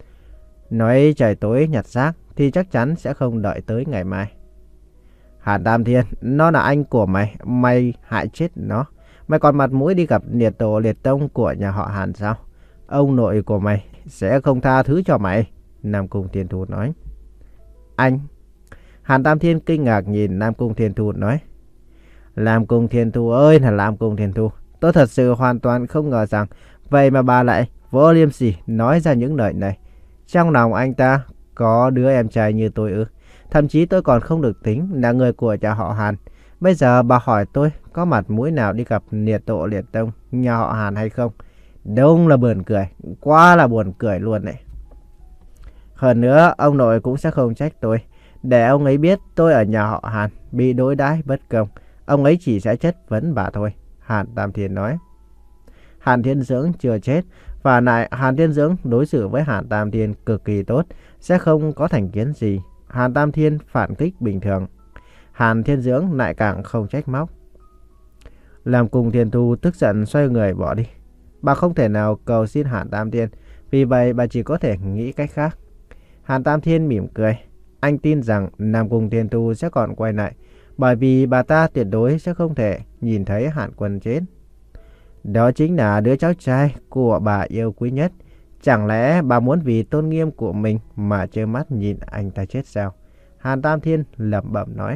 Nói trời tối nhặt xác thì chắc chắn sẽ không đợi tới ngày mai. Hàn Tam Thiên, nó là anh của mày, mày hại chết nó. Mày còn mặt mũi đi gặp liệt tổ liệt tông của nhà họ Hàn sao? ông nội của mày sẽ không tha thứ cho mày, Nam Cung Thiên Thu nói. Anh? Hàn Tam Thiên kinh ngạc nhìn Nam Cung Thiên Thu nói. Nam Cung Thiên Thu ơi là Nam Cung Thiên Thu, tôi thật sự hoàn toàn không ngờ rằng vậy mà bà lại vô liêm sỉ nói ra những lời này. Trong lòng anh ta có đứa em trai như tôi ư? Thậm chí tôi còn không được tính là người của nhà họ Hàn. Bây giờ bà hỏi tôi có mặt mũi nào đi gặp liệt tổ liệt tông nhà họ Hàn hay không? Đúng là buồn cười, quá là buồn cười luôn đấy. Hơn nữa, ông nội cũng sẽ không trách tôi. Để ông ấy biết tôi ở nhà họ Hàn bị đối đãi bất công, ông ấy chỉ sẽ chất vấn bà thôi, Hàn Tam Thiên nói. Hàn Thiên Dưỡng chưa chết, và lại Hàn Thiên Dưỡng đối xử với Hàn Tam Thiên cực kỳ tốt, sẽ không có thành kiến gì. Hàn Tam Thiên phản kích bình thường, Hàn Thiên Dưỡng lại càng không trách móc. Làm cùng Thiên Thu tức giận xoay người bỏ đi. Bà không thể nào cầu xin Hàn Tam Thiên, vì vậy bà chỉ có thể nghĩ cách khác. Hàn Tam Thiên mỉm cười. Anh tin rằng Nam Cung Thiên Thu sẽ còn quay lại, bởi vì bà ta tuyệt đối sẽ không thể nhìn thấy Hàn Quân chết. Đó chính là đứa cháu trai của bà yêu quý nhất. Chẳng lẽ bà muốn vì tôn nghiêm của mình mà trơ mắt nhìn anh ta chết sao? Hàn Tam Thiên lẩm bẩm nói.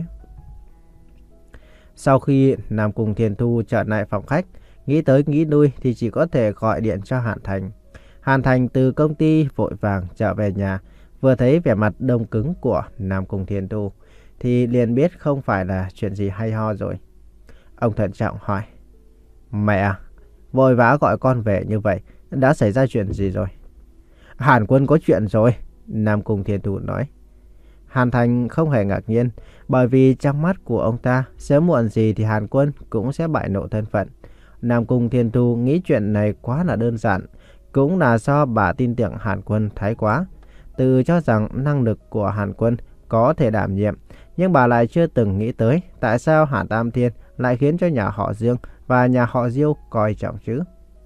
Sau khi Nam Cung Thiên Thu trở lại phòng khách, nghĩ tới nghĩ lui thì chỉ có thể gọi điện cho Hàn Thành. Hàn Thành từ công ty vội vàng trở về nhà, vừa thấy vẻ mặt đông cứng của Nam Cung Thiên Thu thì liền biết không phải là chuyện gì hay ho rồi. Ông thận trọng hỏi. Mẹ à, vội vã gọi con về như vậy, đã xảy ra chuyện gì rồi? Hàn Quân có chuyện rồi, Nam Cung Thiên Thu nói. Hàn Thành không hề ngạc nhiên, bởi vì trong mắt của ông ta, sớm muộn gì thì Hàn Quân cũng sẽ bại lộ thân phận. Nam Cung Thiên Thu nghĩ chuyện này quá là đơn giản, cũng là do bà tin tưởng Hàn Quân thái quá. Tự cho rằng năng lực của Hàn Quân có thể đảm nhiệm, nhưng bà lại chưa từng nghĩ tới tại sao Hàn Tam Thiên lại khiến cho nhà họ Dương và nhà họ Diêu coi trọng chứ.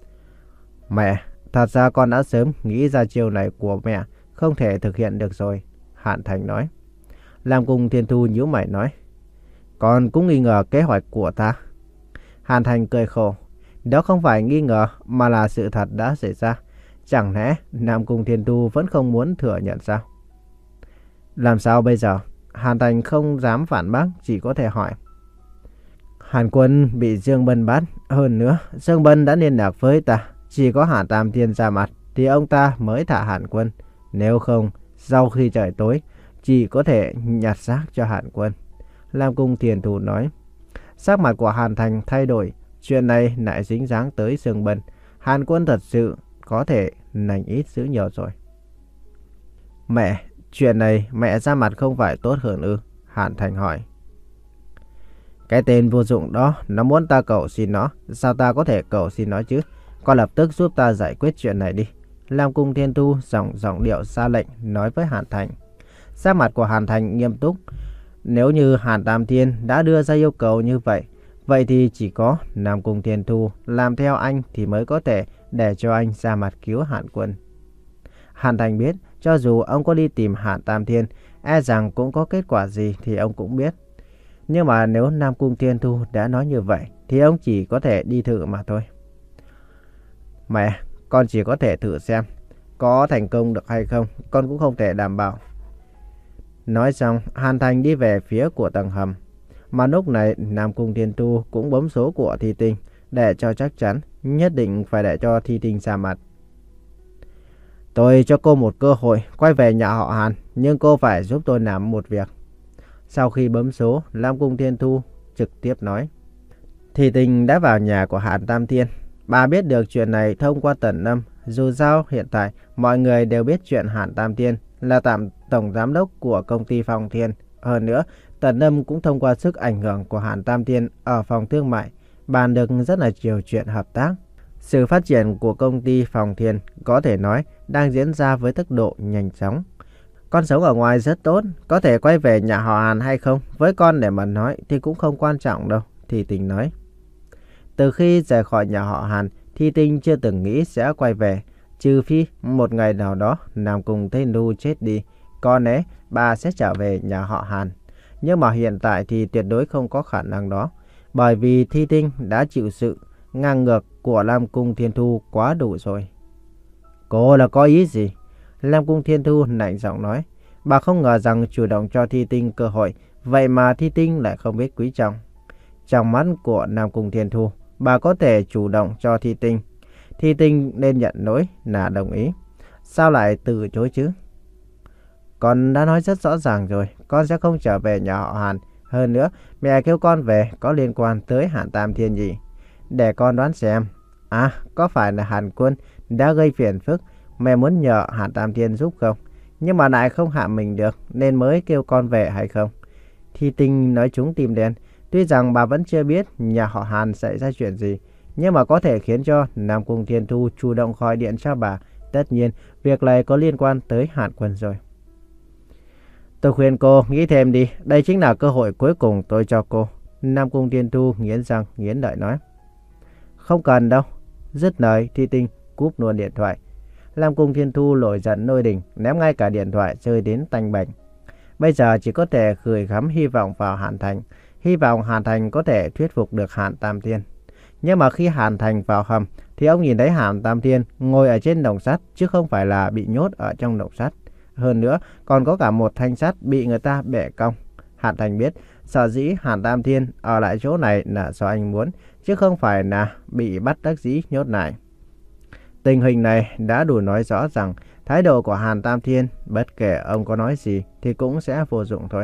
Mẹ, thật ra con đã sớm nghĩ ra chiêu này của mẹ không thể thực hiện được rồi, Hàn Thành nói. Nam Cung Thiên Thu nhíu mày nói. Con cũng nghi ngờ kế hoạch của ta. Hàn Thành cười khổ. Đó không phải nghi ngờ mà là sự thật đã xảy ra. Chẳng lẽ Nam Cung Thiên Thu vẫn không muốn thừa nhận sao? Làm sao bây giờ? Hàn Thành không dám phản bác, chỉ có thể hỏi. Hàn Quân bị Dương Bân bắt. Hơn nữa, Dương Bân đã liên lạc với ta. Chỉ có Hàn Tam Thiên ra mặt thì ông ta mới thả Hàn Quân. Nếu không, sau khi trời tối, chỉ có thể nhặt xác cho Hàn Quân. Nam Cung Thiên Thu nói. Sắc mặt của Hàn Thành thay đổi. Chuyện này lại dính dáng tới Dương Bân. Hàn Quân thật sự có thể nành ít dữ nhiều rồi. Mẹ, chuyện này mẹ ra mặt không phải tốt hơn ư? Hàn Thành hỏi. Cái tên vô dụng đó, nó muốn ta cầu xin nó. Sao ta có thể cầu xin nó chứ? Con lập tức giúp ta giải quyết chuyện này đi. Nam Cung Thiên Thu giọng giọng điệu ra lệnh nói với Hàn Thành. Sắc mặt của Hàn Thành nghiêm túc. Nếu như Hàn Tam Thiên đã đưa ra yêu cầu như vậy, vậy thì chỉ có Nam Cung Thiên Thu làm theo anh thì mới có thể để cho anh ra mặt cứu Hàn Quân. Hàn Thành biết, cho dù ông có đi tìm Hàn Tam Thiên, e rằng cũng có kết quả gì thì ông cũng biết. Nhưng mà nếu Nam Cung Thiên Thu đã nói như vậy, thì ông chỉ có thể đi thử mà thôi. Mẹ, con chỉ có thể thử xem. Có thành công được hay không, con cũng không thể đảm bảo. Nói xong, Hàn Thành đi về phía của tầng hầm. Mà lúc này, Nam Cung Thiên Thu cũng bấm số của Thi Tinh, để cho chắc chắn, nhất định phải để cho Thi Tinh ra mặt. Tôi cho cô một cơ hội quay về nhà họ Hàn, nhưng cô phải giúp tôi làm một việc. Sau khi bấm số, Nam Cung Thiên Thu trực tiếp nói. Thi Tinh đã vào nhà của Hàn Tam Thiên. Bà biết được chuyện này thông qua Tần Lâm. Dù sao hiện tại mọi người đều biết chuyện Hàn Tam Thiên là tạm tổng giám đốc của công ty Phong Thiên. Hơn nữa, Tần Lâm cũng thông qua sức ảnh hưởng của Hàn Tam Thiên ở phòng thương mại bàn được rất là nhiều chuyện hợp tác. Sự phát triển của công ty Phong Thiên có thể nói đang diễn ra với tốc độ nhanh chóng. Con sống ở ngoài rất tốt, có thể quay về nhà họ Hàn hay không, với con để mà nói thì cũng không quan trọng đâu, Thi Tinh nói. Từ khi rời khỏi nhà họ Hàn, Thi Tinh chưa từng nghĩ sẽ quay về, trừ phi một ngày nào đó Nam Cung Thiên Thu chết đi, có lẽ bà sẽ trở về nhà họ Hàn. Nhưng mà hiện tại thì tuyệt đối không có khả năng đó, bởi vì Thi Tinh đã chịu sự ngang ngược của Nam Cung Thiên Thu quá đủ rồi. Cô là có ý gì? Lam Cung Thiên Thu lạnh giọng nói. Bà không ngờ rằng chủ động cho Thi Tinh cơ hội, vậy mà Thi Tinh lại không biết quý trọng. Trong mắt của Nam Cung Thiên Thu, bà có thể chủ động cho Thi Tinh. Thi Tinh nên nhận lỗi là đồng ý. Sao lại từ chối chứ? Con đã nói rất rõ ràng rồi, con sẽ không trở về nhà họ Hàn. Hơn nữa, mẹ kêu con về có liên quan tới Hàn Tam Thiên gì? Để con đoán xem. À, có phải là Hàn Quân đã gây phiền phức, mẹ muốn nhờ Hàn Tam Thiên giúp không? Nhưng mà lại không hạ mình được nên mới kêu con về hay không? Thi Tinh nói trúng tim đen. Tuy rằng bà vẫn chưa biết nhà họ Hàn xảy ra chuyện gì, nhưng mà có thể khiến cho Nam Cung Thiên Thu chủ động gọi điện cho bà. Tất nhiên, việc này có liên quan tới Hàn Quân rồi. Tôi khuyên cô nghĩ thêm đi, đây chính là cơ hội cuối cùng tôi cho cô. Nam Cung Thiên Thu nghiến răng nghiến lợi nói. Không cần đâu. Dứt lời, Thi Tinh cúp luôn điện thoại. Nam Cung Thiên Thu nổi giận nôi đình, ném ngay cả điện thoại rơi đến tanh bành. Bây giờ chỉ có thể gửi gắm hy vọng vào Hàn Thành, hy vọng Hàn Thành có thể thuyết phục được Hàn Tam Thiên. Nhưng mà khi Hàn Thành vào hầm thì ông nhìn thấy Hàn Tam Thiên ngồi ở trên lồng sắt chứ không phải là bị nhốt ở trong lồng sắt. Hơn nữa còn có cả một thanh sắt bị người ta bẻ cong. Hàn Thành biết sở dĩ Hàn Tam Thiên ở lại chỗ này là do anh muốn, chứ không phải là bị bắt đắc dĩ nhốt lại. Tình hình này đã đủ nói rõ rằng thái độ của Hàn Tam Thiên, bất kể ông có nói gì thì cũng sẽ vô dụng thôi.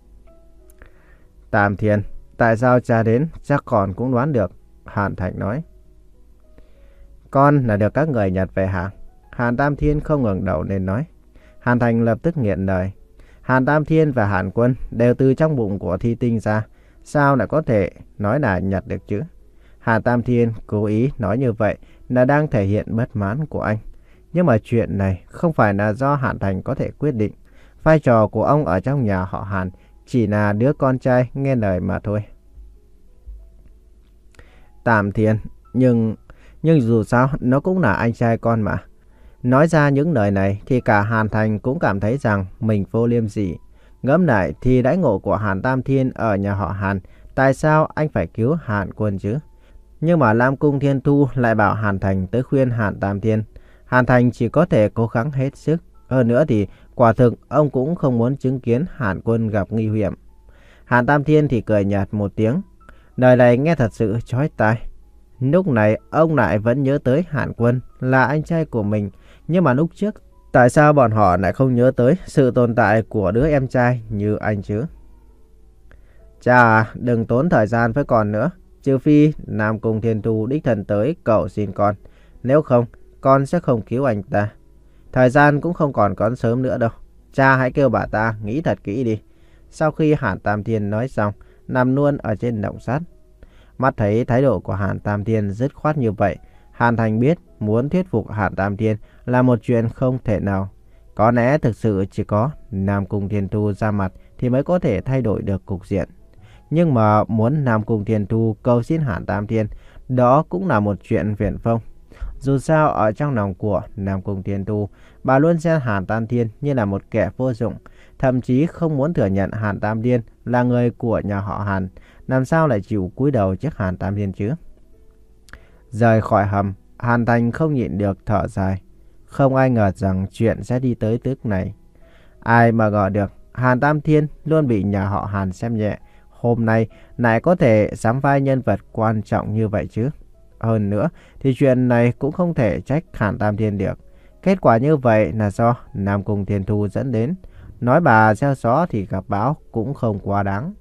Tam Thiên, tại sao cha đến chắc còn cũng đoán được, Hàn Thành nói. Con là được các người Nhật về hả? Hàn Tam Thiên không ngẩng đầu lên nói. Hàn Thành lập tức nghiện lời. Hàn Tam Thiên và Hàn Quân đều từ trong bụng của Thi Tinh ra, sao lại có thể nói là Nhật được chứ? Hàn Tam Thiên cố ý nói như vậy là đang thể hiện bất mãn của anh. Nhưng mà chuyện này không phải là do Hàn Thành có thể quyết định. Vai trò của ông ở trong nhà họ Hàn chỉ là đứa con trai nghe lời mà thôi. Tam Thiên, nhưng nhưng dù sao nó cũng là anh trai con mà. Nói ra những lời này thì cả Hàn Thành cũng cảm thấy rằng mình vô liêm sỉ. Ngẫm lại thì đãi ngộ của Hàn Tam Thiên ở nhà họ Hàn, tại sao anh phải cứu Hàn Quân chứ? Nhưng mà Lam Cung Thiên Thu lại bảo Hàn Thành tới khuyên Hàn Tam Thiên. Hàn Thành chỉ có thể cố gắng hết sức. Hơn nữa thì quả thực ông cũng không muốn chứng kiến Hàn Quân gặp nguy hiểm. Hàn Tam Thiên thì cười nhạt một tiếng. Lời này nghe thật sự chói tai. Lúc này ông lại vẫn nhớ tới Hàn Quân là anh trai của mình. Nhưng mà lúc trước, tại sao bọn họ lại không nhớ tới sự tồn tại của đứa em trai như anh chứ? Cha à, đừng tốn thời gian với con nữa. Trừ phi Nam Cung Thiên Thu đích thân tới cầu xin con. Nếu không, con sẽ không cứu anh ta. Thời gian cũng không còn còn sớm nữa đâu. Cha hãy kêu bà ta nghĩ thật kỹ đi. Sau khi Hàn Tam Thiên nói xong, nằm luôn ở trên lồng sắt. Mắt thấy thái độ của Hàn Tam Thiên dứt khoát như vậy, Hàn Thành biết muốn thuyết phục Hàn Tam Thiên là một chuyện không thể nào. Có lẽ thực sự chỉ có Nam Cung Thiên Thu ra mặt thì mới có thể thay đổi được cục diện. Nhưng mà muốn Nam Cung Thiên Thu cầu xin Hàn Tam Thiên, đó cũng là một chuyện viển vông. Dù sao ở trong lòng của Nam Cung Thiên Thu, bà luôn xem Hàn Tam Thiên như là một kẻ vô dụng, thậm chí không muốn thừa nhận Hàn Tam Thiên là người của nhà họ Hàn. Làm sao lại chịu cúi đầu trước Hàn Tam Thiên chứ? Rời khỏi hầm, Hàn Thành không nhịn được thở dài. Không ai ngờ rằng chuyện sẽ đi tới bước này. Ai mà ngờ được Hàn Tam Thiên luôn bị nhà họ Hàn xem nhẹ, hôm nay lại có thể sắm vai nhân vật quan trọng như vậy chứ. Hơn nữa thì chuyện này cũng không thể trách Hàn Tam Thiên được. Kết quả như vậy là do Nam Cung Thiên Thu dẫn đến. Nói bà gieo gió thì gặp bão cũng không quá đáng.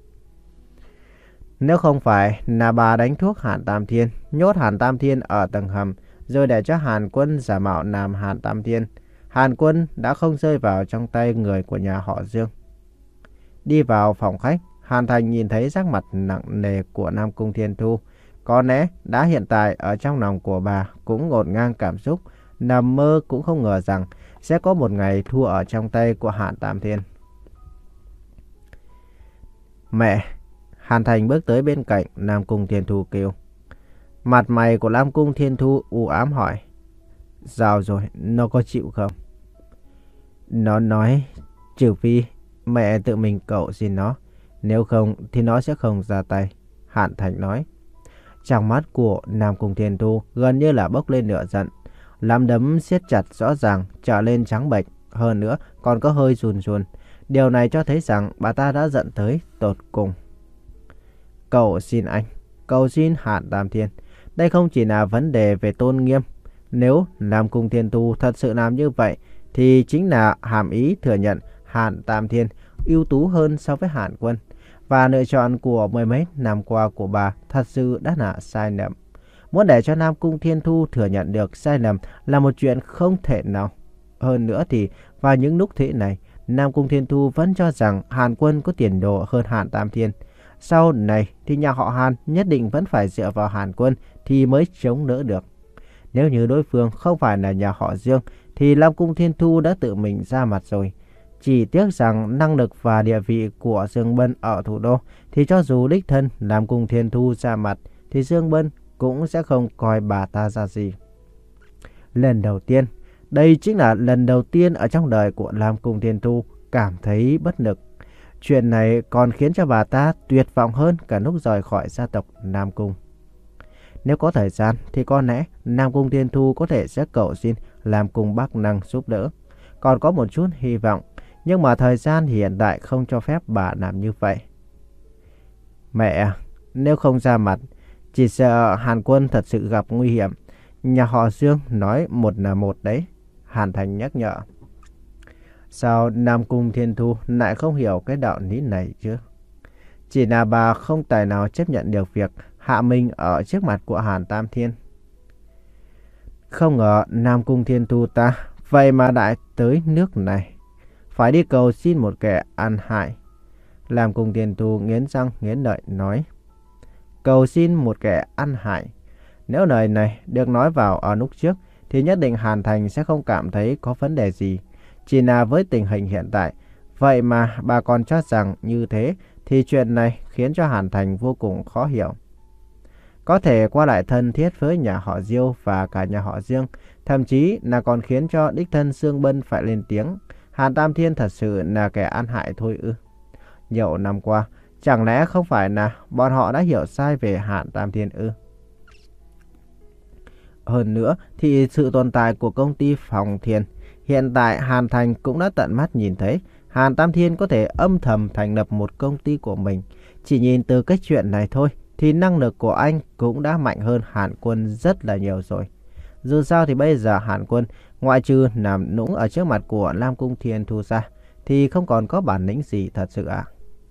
Nếu không phải là bà đánh thuốc Hàn Tam Thiên, nhốt Hàn Tam Thiên ở tầng hầm, rồi để cho Hàn Quân giả mạo làm Hàn Tam Thiên, Hàn Quân đã không rơi vào trong tay người của nhà họ Dương. Đi vào phòng khách, Hàn Thành nhìn thấy sắc mặt nặng nề của Nam Cung Thiên Thu. Có lẽ đã hiện tại ở trong lòng của bà cũng ngổn ngang cảm xúc, nằm mơ cũng không ngờ rằng sẽ có một ngày thua ở trong tay của Hàn Tam Thiên. Mẹ! Hàn Thành bước tới bên cạnh Nam Cung Thiên Thu kêu. Mặt mày của Nam Cung Thiên Thu u ám hỏi. Sao rồi, nó có chịu không? Nó nói, trừ phi mẹ tự mình cầu xin nó, nếu không thì nó sẽ không ra tay. Hàn Thành nói. Trong mắt của Nam Cung Thiên Thu gần như là bốc lên lửa giận. Nắm đấm siết chặt rõ ràng trở lên trắng bệch, hơn nữa còn có hơi run run. Điều này cho thấy rằng bà ta đã giận tới tột cùng. Cầu xin anh, cầu xin Hàn Tam Thiên, đây không chỉ là vấn đề về tôn nghiêm. Nếu Nam Cung Thiên Tu thật sự làm như vậy thì chính là hàm ý thừa nhận Hàn Tam Thiên ưu tú hơn so với Hàn Quân. Và lựa chọn của mười mấy năm qua của bà thật sự đã là sai lầm. Muốn để cho Nam Cung Thiên Tu thừa nhận được sai lầm là một chuyện không thể nào. Hơn nữa thì vào những lúc thế này, Nam Cung Thiên Tu vẫn cho rằng Hàn Quân có tiền đồ hơn Hàn Tam Thiên. Sau này thì nhà họ Hàn nhất định vẫn phải dựa vào Hàn Quân thì mới chống đỡ được. Nếu như đối phương không phải là nhà họ Dương thì Nam Cung Thiên Tu đã tự mình ra mặt rồi. Chỉ tiếc rằng năng lực và địa vị của Dương Bân ở thủ đô thì cho dù đích thân Nam Cung Thiên Tu ra mặt thì Dương Bân cũng sẽ không coi bà ta ra gì. Lần đầu tiên, đây chính là lần đầu tiên ở trong đời của Nam Cung Thiên Tu cảm thấy bất lực. Chuyện này còn khiến cho bà ta tuyệt vọng hơn cả lúc rời khỏi gia tộc Nam Cung. Nếu có thời gian thì có lẽ Nam Cung Thiên Tu có thể sẽ cầu xin Nam Cung Bắc Năng giúp đỡ. Còn có một chút hy vọng, nhưng mà thời gian hiện tại không cho phép bà làm như vậy. Mẹ, nếu không ra mặt, chỉ sợ Hàn Quân thật sự gặp nguy hiểm. Nhà họ Dương nói một là một đấy, Hàn Thành nhắc nhở. Sao Nam Cung Thiên Tu lại không hiểu cái đạo lý này chứ? Chỉ là bà không tài nào chấp nhận được việc hạ mình ở trước mặt của Hàn Tam Thiên. Không ngờ Nam Cung Thiên Tu ta vậy mà lại tới nước này, phải đi cầu xin một kẻ ăn hại. Nam Cung Thiên Tu nghiến răng nghiến lợi nói. Cầu xin một kẻ ăn hại. Nếu lời này được nói vào ở lúc trước thì nhất định Hàn Thành sẽ không cảm thấy có vấn đề gì. Chỉ là với tình hình hiện tại, vậy mà bà còn cho rằng như thế thì chuyện này khiến cho Hàn Thành vô cùng khó hiểu. Có thể qua lại thân thiết với nhà họ Diêu và cả nhà họ Dương, thậm chí là còn khiến cho đích thân Dương Bân phải lên tiếng. Hàn Tam Thiên thật sự là kẻ ăn hại thôi ư? Nhiều năm qua, chẳng lẽ không phải là bọn họ đã hiểu sai về Hàn Tam Thiên ư? Hơn nữa thì sự tồn tại của công ty Phong Thiên, hiện tại Hàn Thành cũng đã tận mắt nhìn thấy Hàn Tam Thiên có thể âm thầm thành lập một công ty của mình. Chỉ nhìn từ cái chuyện này thôi thì năng lực của anh cũng đã mạnh hơn Hàn Quân rất là nhiều rồi. Dù sao thì bây giờ Hàn Quân ngoại trừ làm nũng ở trước mặt của Nam Cung Thiên Tu ra thì không còn có bản lĩnh gì thật sự ạ. À?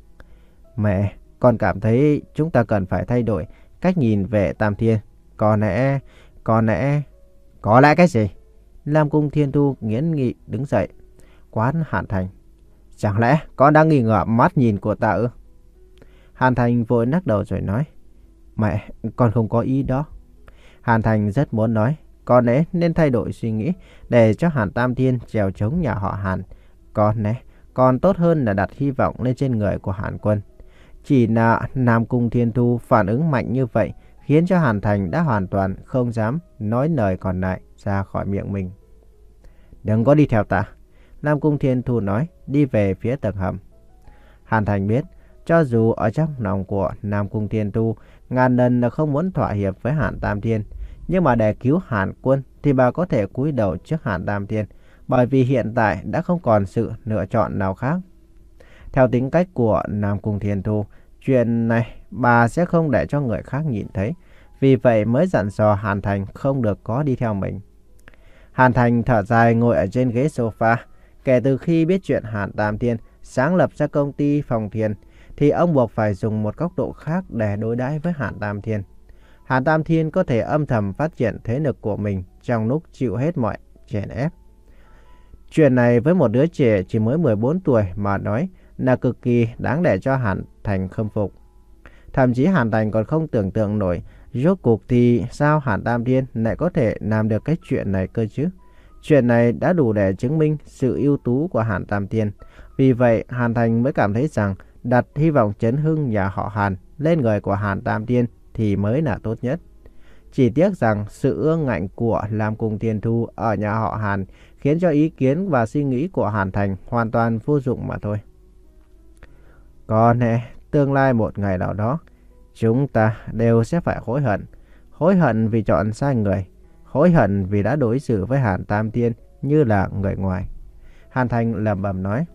Mẹ, con cảm thấy chúng ta cần phải thay đổi cách nhìn về Tam Thiên. Có lẽ, có lẽ, có lẽ cái gì? Nam Cung Thiên Tu nghiến nghị đứng dậy, quát Hàn Thành. Chẳng lẽ con đang nghi ngờ mắt nhìn của ta ư? Hàn Thành vội lắc đầu rồi nói. Mẹ, con không có ý đó. Hàn Thành rất muốn nói, có lẽ nên thay đổi suy nghĩ để cho Hàn Tam Thiên chèo chống nhà họ Hàn. Có lẽ còn tốt hơn là đặt hy vọng lên trên người của Hàn Quân. Chỉ là Nam Cung Thiên Tu phản ứng mạnh như vậy khiến cho Hàn Thành đã hoàn toàn không dám nói lời còn lại ra khỏi miệng mình. Đừng có đi theo ta, Nam Cung Thiên Tu nói, đi về phía tầng hầm. Hàn Thành biết, cho dù ở trong lòng của Nam Cung Thiên Tu ngàn lần là không muốn thỏa hiệp với Hàn Tam Thiên, nhưng mà để cứu Hàn Quân thì bà có thể cúi đầu trước Hàn Tam Thiên, bởi vì hiện tại đã không còn sự lựa chọn nào khác. Theo tính cách của Nam Cung Thiên Tu, chuyện này bà sẽ không để cho người khác nhìn thấy, vì vậy mới dặn dò Hàn Thành không được có đi theo mình. Hàn Thành thở dài ngồi ở trên ghế sofa. Kể từ khi biết chuyện Hàn Tam Thiên sáng lập ra công ty Phong Thiên thì ông buộc phải dùng một góc độ khác để đối đãi với Hàn Tam Thiên. Hàn Tam Thiên có thể âm thầm phát triển thế lực của mình trong lúc chịu hết mọi chèn ép. Chuyện này với một đứa trẻ chỉ mới mười bốn tuổi mà nói là cực kỳ đáng để cho Hàn Thành khâm phục. Thậm chí Hàn Thành còn không tưởng tượng nổi rốt cuộc thì sao Hàn Tam Thiên lại có thể làm được cái chuyện này cơ chứ. Chuyện này đã đủ để chứng minh sự ưu tú của Hàn Tam Thiên. Vì vậy Hàn Thành mới cảm thấy rằng đặt hy vọng chấn hưng nhà họ Hàn lên người của Hàn Tam Thiên thì mới là tốt nhất. Chỉ tiếc rằng sự ương ngạnh của Nam Cung Thiên Tu ở nhà họ Hàn khiến cho ý kiến và suy nghĩ của Hàn Thành hoàn toàn vô dụng mà thôi. Có lẽ tương lai một ngày nào đó chúng ta đều sẽ phải hối hận. Hối hận vì chọn sai người, hối hận vì đã đối xử với Hàn Tam Thiên như là người ngoài. Hàn Thành lẩm bẩm nói.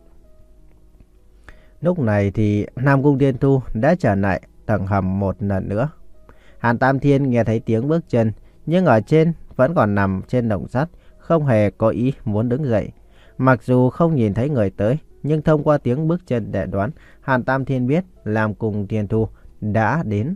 Lúc này thì Nam Cung Thiên Thu đã trở lại tầng hầm một lần nữa. Hàn Tam Thiên nghe thấy tiếng bước chân, nhưng ở trên vẫn còn nằm trên lồng sắt, không hề có ý muốn đứng dậy. Mặc dù không nhìn thấy người tới, nhưng thông qua tiếng bước chân để đoán, Hàn Tam Thiên biết Nam Cung Thiên Thu đã đến.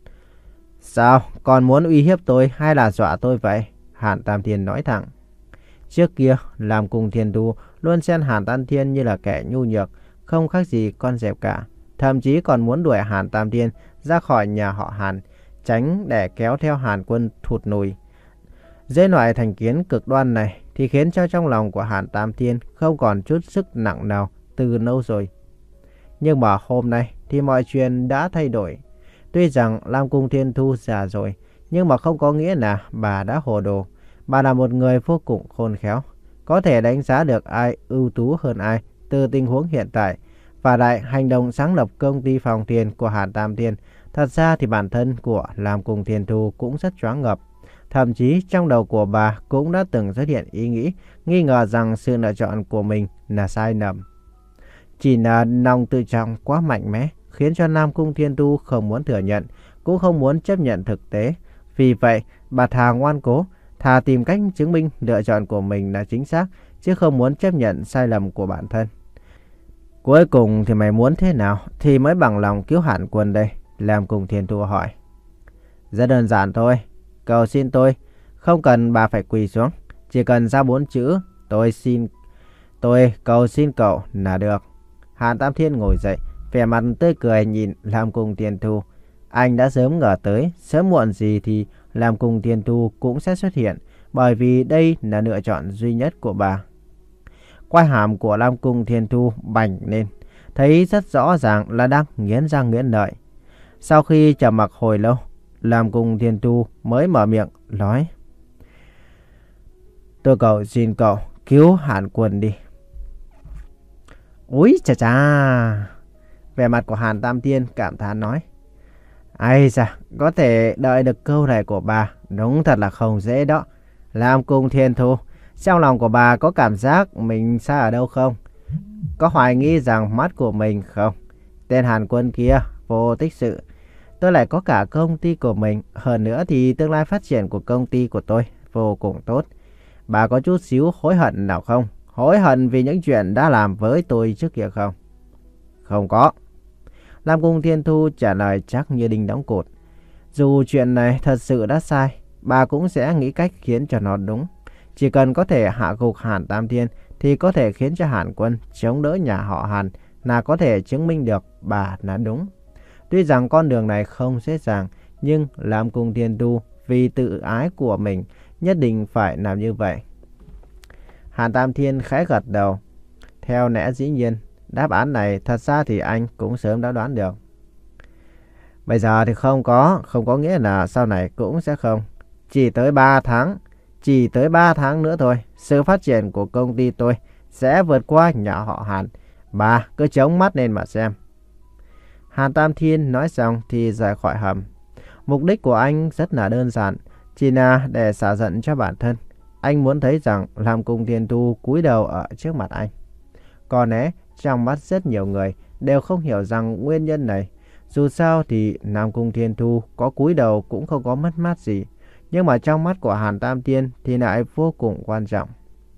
Sao, còn muốn uy hiếp tôi hay là dọa tôi vậy? Hàn Tam Thiên nói thẳng. Trước kia, Nam Cung Thiên Thu luôn xem Hàn Tam Thiên như là kẻ nhu nhược, không khác gì con dẹp cả. Thậm chí còn muốn đuổi Hàn Tam Thiên ra khỏi nhà họ Hàn, tránh để kéo theo Hàn Quân thụt lùi. Dưới loại thành kiến cực đoan này thì khiến cho trong lòng của Hàn Tam Thiên không còn chút sức nặng nào từ lâu rồi. Nhưng mà hôm nay thì mọi chuyện đã thay đổi. Tuy rằng Nam Cung Thiên Thu già rồi, nhưng mà không có nghĩa là bà đã hồ đồ. Bà là một người vô cùng khôn khéo, có thể đánh giá được ai ưu tú hơn ai từ tình huống hiện tại. Và lại hành động sáng lập công ty phòng tiền của Hàn Tam Thiên, thật ra thì bản thân của Nam Cung Thiên Thu cũng rất choáng ngợp. Thậm chí trong đầu của bà cũng đã từng xuất hiện ý nghĩ nghi ngờ rằng sự lựa chọn của mình là sai lầm. Chỉ là lòng tự trọng quá mạnh mẽ khiến cho Nam Cung Thiên Thu không muốn thừa nhận, cũng không muốn chấp nhận thực tế. Vì vậy, bà thà ngoan cố, thà tìm cách chứng minh lựa chọn của mình là chính xác, chứ không muốn chấp nhận sai lầm của bản thân. Cuối cùng thì mày muốn thế nào thì mới bằng lòng cứu Hàn Quân đây? Nam Cung Thiên Thu hỏi. Rất đơn giản thôi. Cầu xin tôi, không cần bà phải quỳ xuống, chỉ cần ra bốn chữ tôi xin, tôi cầu xin cậu là được. Hàn Tam Thiên ngồi dậy, vẻ mặt tươi cười nhìn Nam Cung Thiên Thu. Anh đã sớm ngờ tới, sớm muộn gì thì Nam Cung Thiên Thu cũng sẽ xuất hiện, bởi vì đây là lựa chọn duy nhất của bà. Quai hàm của Nam Cung Thiên Thu bành lên, thấy rất rõ ràng là đang nghiến răng nghiến lợi. Sau khi trầm mặc hồi lâu, Nam Cung Thiên Thu mới mở miệng nói. Tôi cầu xin cậu cứu Hàn Quân đi. Úi chà chà. Vẻ mặt của Hàn Tam Thiên cảm thán nói. Ây da, có thể đợi được câu này của bà, đúng thật là không dễ đó. Nam Cung Thiên Thu, trong lòng của bà có cảm giác mình sai ở đâu không? Có hoài nghi rằng mắt của mình không? Tên Hàn Quân kia vô tích sự. Tôi lại có cả công ty của mình. Hơn nữa thì tương lai phát triển của công ty của tôi vô cùng tốt. Bà có chút xíu hối hận nào không? Hối hận vì những chuyện đã làm với tôi trước kia không? Không có. Nam Cung Thiên Thu trả lời chắc như đinh đóng cột. Dù chuyện này thật sự đã sai, bà cũng sẽ nghĩ cách khiến cho nó đúng. Chỉ cần có thể hạ gục Hàn Tam Thiên thì có thể khiến cho Hàn Quân chống đỡ nhà họ Hàn, là có thể chứng minh được bà là đúng. Tuy rằng con đường này không dễ dàng, nhưng Nam Cung Thiên Thu vì tự ái của mình nhất định phải làm như vậy. Hàn Tam Thiên khẽ gật đầu. Theo lẽ dĩ nhiên, đáp án này thật ra thì anh cũng sớm đã đoán được. Bây giờ thì không có, không có nghĩa là sau này cũng sẽ không. Chỉ tới ba tháng, chỉ tới ba tháng nữa thôi, sự phát triển của công ty tôi sẽ vượt qua nhà họ Hàn. Bà cứ chống mắt lên mà xem. Hàn Tam Thiên nói xong thì rời khỏi hầm. Mục đích của anh rất là đơn giản, chỉ là để xả giận cho bản thân. Anh muốn thấy rằng Nam Cung Thiên Thu cúi đầu ở trước mặt anh. Có lẽ trong mắt rất nhiều người đều không hiểu rằng nguyên nhân này. Dù sao thì Nam Cung Thiên Thu có cúi đầu cũng không có mất mát gì. Nhưng mà trong mắt của Hàn Tam Thiên thì lại vô cùng quan trọng.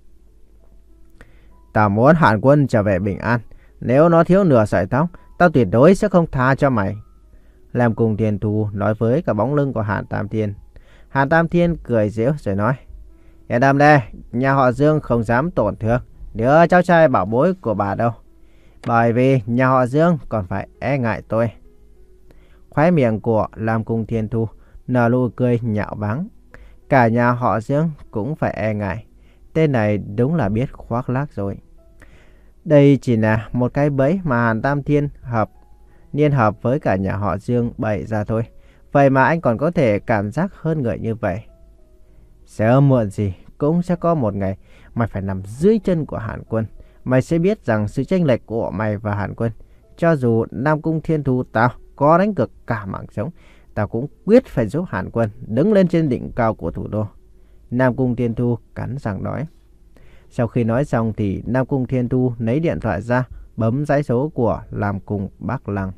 Tao muốn Hàn Quân trở về bình an. Nếu nó thiếu nửa sợi tóc, tao tuyệt đối sẽ không tha cho mày. Nam Cung Thiên Thu nói với cả bóng lưng của Hàn Tam Thiên. Hàn Tam Thiên cười giễu rồi nói. Yên tâm đây, nhà họ Dương không dám tổn thương đứa cháu trai bảo bối của bà đâu. Bởi vì nhà họ Dương còn phải e ngại tôi. Khóe miệng của Nam Cung Thiên Thu nở nụ cười nhạo báng. Cả nhà họ Dương cũng phải e ngại. Tên này đúng là biết khoác lác rồi. Đây chỉ là một cái bẫy mà Hàn Tam Thiên hợp liên hợp với cả nhà họ Dương bày ra thôi. Vậy mà anh còn có thể cảm giác hơn người như vậy. Sớm muộn gì cũng sẽ có một ngày mày phải nằm dưới chân của Hàn Quân. Mày sẽ biết rằng sự chênh lệch của mày và Hàn Quân, cho dù Nam Cung Thiên Thu tao có đánh cược cả mạng sống, tao cũng quyết phải giúp Hàn Quân đứng lên trên đỉnh cao của thủ đô. Nam Cung Thiên Thu cắn răng nói. Sau khi nói xong thì Nam Cung Thiên Thu lấy điện thoại ra, bấm dãy số của Nam Cung Bắc Lăng.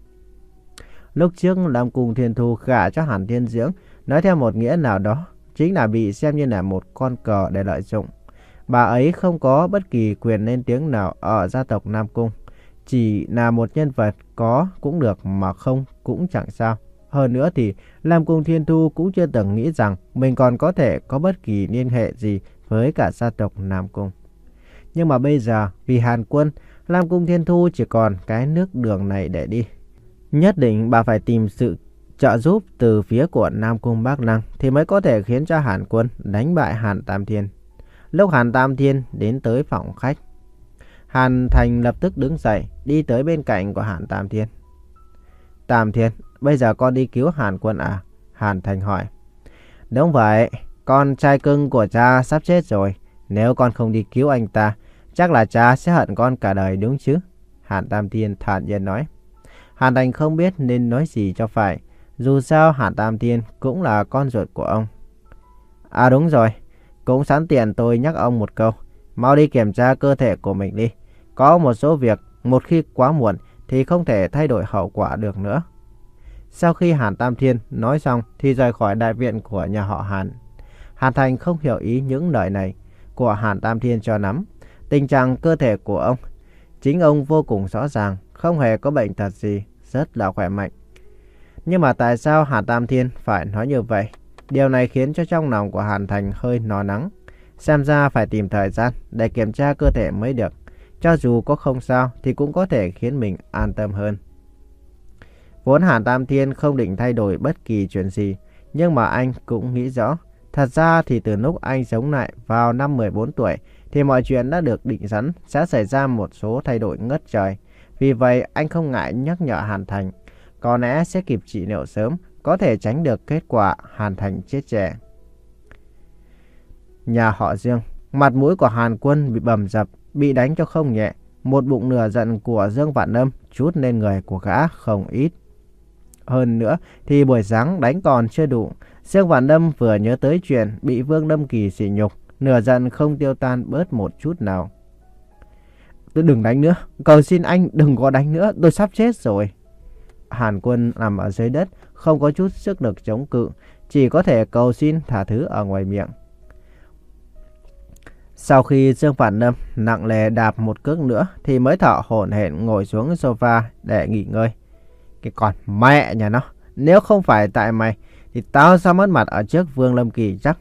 Lúc trước Nam Cung Thiên Thu gả cho Hàn Thiên Dưỡng, nói theo một nghĩa nào đó, chính là bị xem như là một con cờ để lợi dụng. Bà ấy không có bất kỳ quyền lên tiếng nào ở gia tộc Nam Cung, chỉ là một nhân vật có cũng được mà không cũng chẳng sao. Hơn nữa thì Nam Cung Thiên Thu cũng chưa từng nghĩ rằng mình còn có thể có bất kỳ liên hệ gì với cả gia tộc Nam Cung. Nhưng mà bây giờ vì Hàn Quân, Nam Cung Thiên Thu chỉ còn cái nước đường này để đi. Nhất định bà phải tìm sự trợ giúp từ phía của Nam Cung Bắc Lăng thì mới có thể khiến cho Hàn Quân đánh bại Hàn Tam Thiên. Lúc Hàn Tam Thiên đến tới phòng khách, Hàn Thành lập tức đứng dậy đi tới bên cạnh của Hàn Tam Thiên. Tam Thiên, bây giờ con đi cứu Hàn Quân à? Hàn Thành hỏi. Đúng vậy, con trai cưng của cha sắp chết rồi. Nếu con không đi cứu anh ta, chắc là cha sẽ hận con cả đời đúng chứ? Hàn Tam Thiên thản nhiên nói. Hàn Thành không biết nên nói gì cho phải. Dù sao Hàn Tam Thiên cũng là con ruột của ông. À đúng rồi, cũng sẵn tiện tôi nhắc ông một câu. Mau đi kiểm tra cơ thể của mình đi. Có một số việc một khi quá muộn thì không thể thay đổi hậu quả được nữa. Sau khi Hàn Tam Thiên nói xong thì rời khỏi đại viện của nhà họ Hàn. Hàn Thành không hiểu ý những lời này của Hàn Tam Thiên cho lắm. Tình trạng cơ thể của ông, chính ông vô cùng rõ ràng, không hề có bệnh tật gì, rất là khỏe mạnh. Nhưng mà tại sao Hàn Tam Thiên phải nói như vậy? Điều này khiến cho trong lòng của Hàn Thành hơi lo lắng. Xem ra phải tìm thời gian để kiểm tra cơ thể mới được. Cho dù có không sao thì cũng có thể khiến mình an tâm hơn. Vốn Hàn Tam Thiên không định thay đổi bất kỳ chuyện gì, nhưng mà anh cũng nghĩ rõ. Thật ra thì từ lúc anh sống lại vào năm mười bốn tuổi thì mọi chuyện đã được định sẵn sẽ xảy ra một số thay đổi ngất trời. Vì vậy anh không ngại nhắc nhở Hàn Thành, có lẽ sẽ kịp trị liệu sớm, có thể tránh được kết quả Hàn Thành chết trẻ. Nhà họ Dương, mặt mũi của Hàn Quân bị bầm dập, bị đánh cho không nhẹ. Một bụng lửa giận của Dương Vạn Lâm trút lên người của gã không ít. Hơn nữa thì buổi sáng đánh còn chưa đủ. Dương Vạn Lâm vừa nhớ tới chuyện bị Vương Lâm Kỳ sỉ nhục, lửa giận không tiêu tan bớt một chút nào. Tôi đừng đánh nữa, cầu xin anh đừng có đánh nữa, tôi sắp chết rồi. Hàn Quân nằm ở dưới đất, không có chút sức lực chống cự, chỉ có thể cầu xin tha thứ ở ngoài miệng. Sau khi Dương Vạn Lâm nặng nề đạp một cước nữa thì mới thở hổn hển ngồi xuống sofa để nghỉ ngơi. Cái con mẹ nhà nó, nếu không phải tại mày thì tao sao mất mặt ở trước Vương Lâm Kỳ chắc.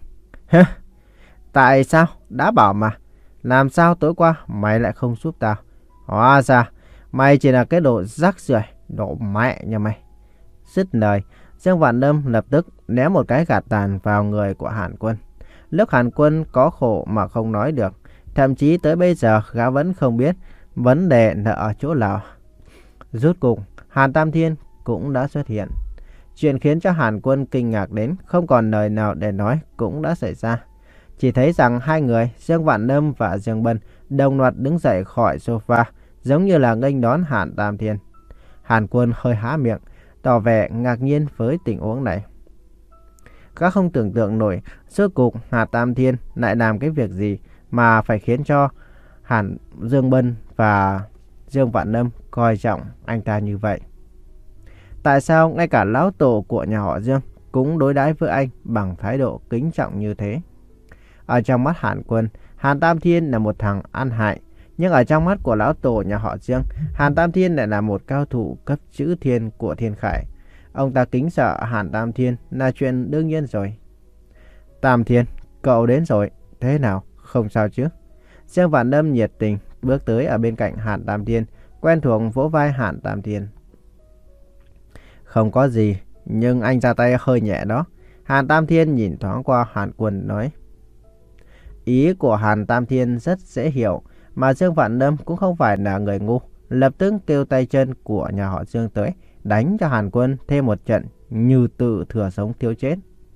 Tại sao? Đã bảo mà. Làm sao tối qua mày lại không giúp tao? Hóa ra mày chỉ là cái đồ rác rưởi, đồ mẹ nhà mày. Dứt lời, Dương Vạn Lâm lập tức ném một cái gạt tàn vào người của Hàn Quân. Lúc Hàn Quân có khổ mà không nói được, thậm chí tới bây giờ gã vẫn không biết vấn đề là ở chỗ nào. Rốt cuộc Hàn Tam Thiên cũng đã xuất hiện. Chuyện khiến cho Hàn Quân kinh ngạc đến không còn lời nào để nói cũng đã xảy ra. Chỉ thấy rằng hai người, Dương Vạn Lâm và Dương Bân, đồng loạt đứng dậy khỏi sofa, giống như là nghênh đón Hàn Tam Thiên. Hàn Quân hơi há miệng, tỏ vẻ ngạc nhiên với tình huống này. Các không tưởng tượng nổi, rốt cuộc Hàn Tam Thiên lại làm cái việc gì mà phải khiến cho Hàn Dương Bân và Dương Vạn Lâm coi trọng anh ta như vậy. Tại sao ngay cả lão tổ của nhà họ Dương cũng đối đãi với anh bằng thái độ kính trọng như thế? Ở trong mắt Hàn Quân, Hàn Tam Thiên là một thằng ăn hại. Nhưng ở trong mắt của lão tổ nhà họ Dương, Hàn Tam Thiên lại là một cao thủ cấp chữ thiên của Thiên Khải. Ông ta kính sợ Hàn Tam Thiên là chuyện đương nhiên rồi. Tam Thiên, cậu đến rồi. Thế nào? Không sao chứ? Dương Vạn Lâm nhiệt tình bước tới ở bên cạnh Hàn Tam Thiên, quen thuộc vỗ vai Hàn Tam Thiên. Không có gì, nhưng anh ra tay hơi nhẹ đó. Hàn Tam Thiên nhìn thoáng qua Hàn Quân nói. Ý của Hàn Tam Thiên rất dễ hiểu, mà Dương Vạn Lâm cũng không phải là người ngu, lập tức kêu tay chân của nhà họ Dương tới, đánh cho Hàn Quân thêm một trận như tự thừa sống thiếu chết.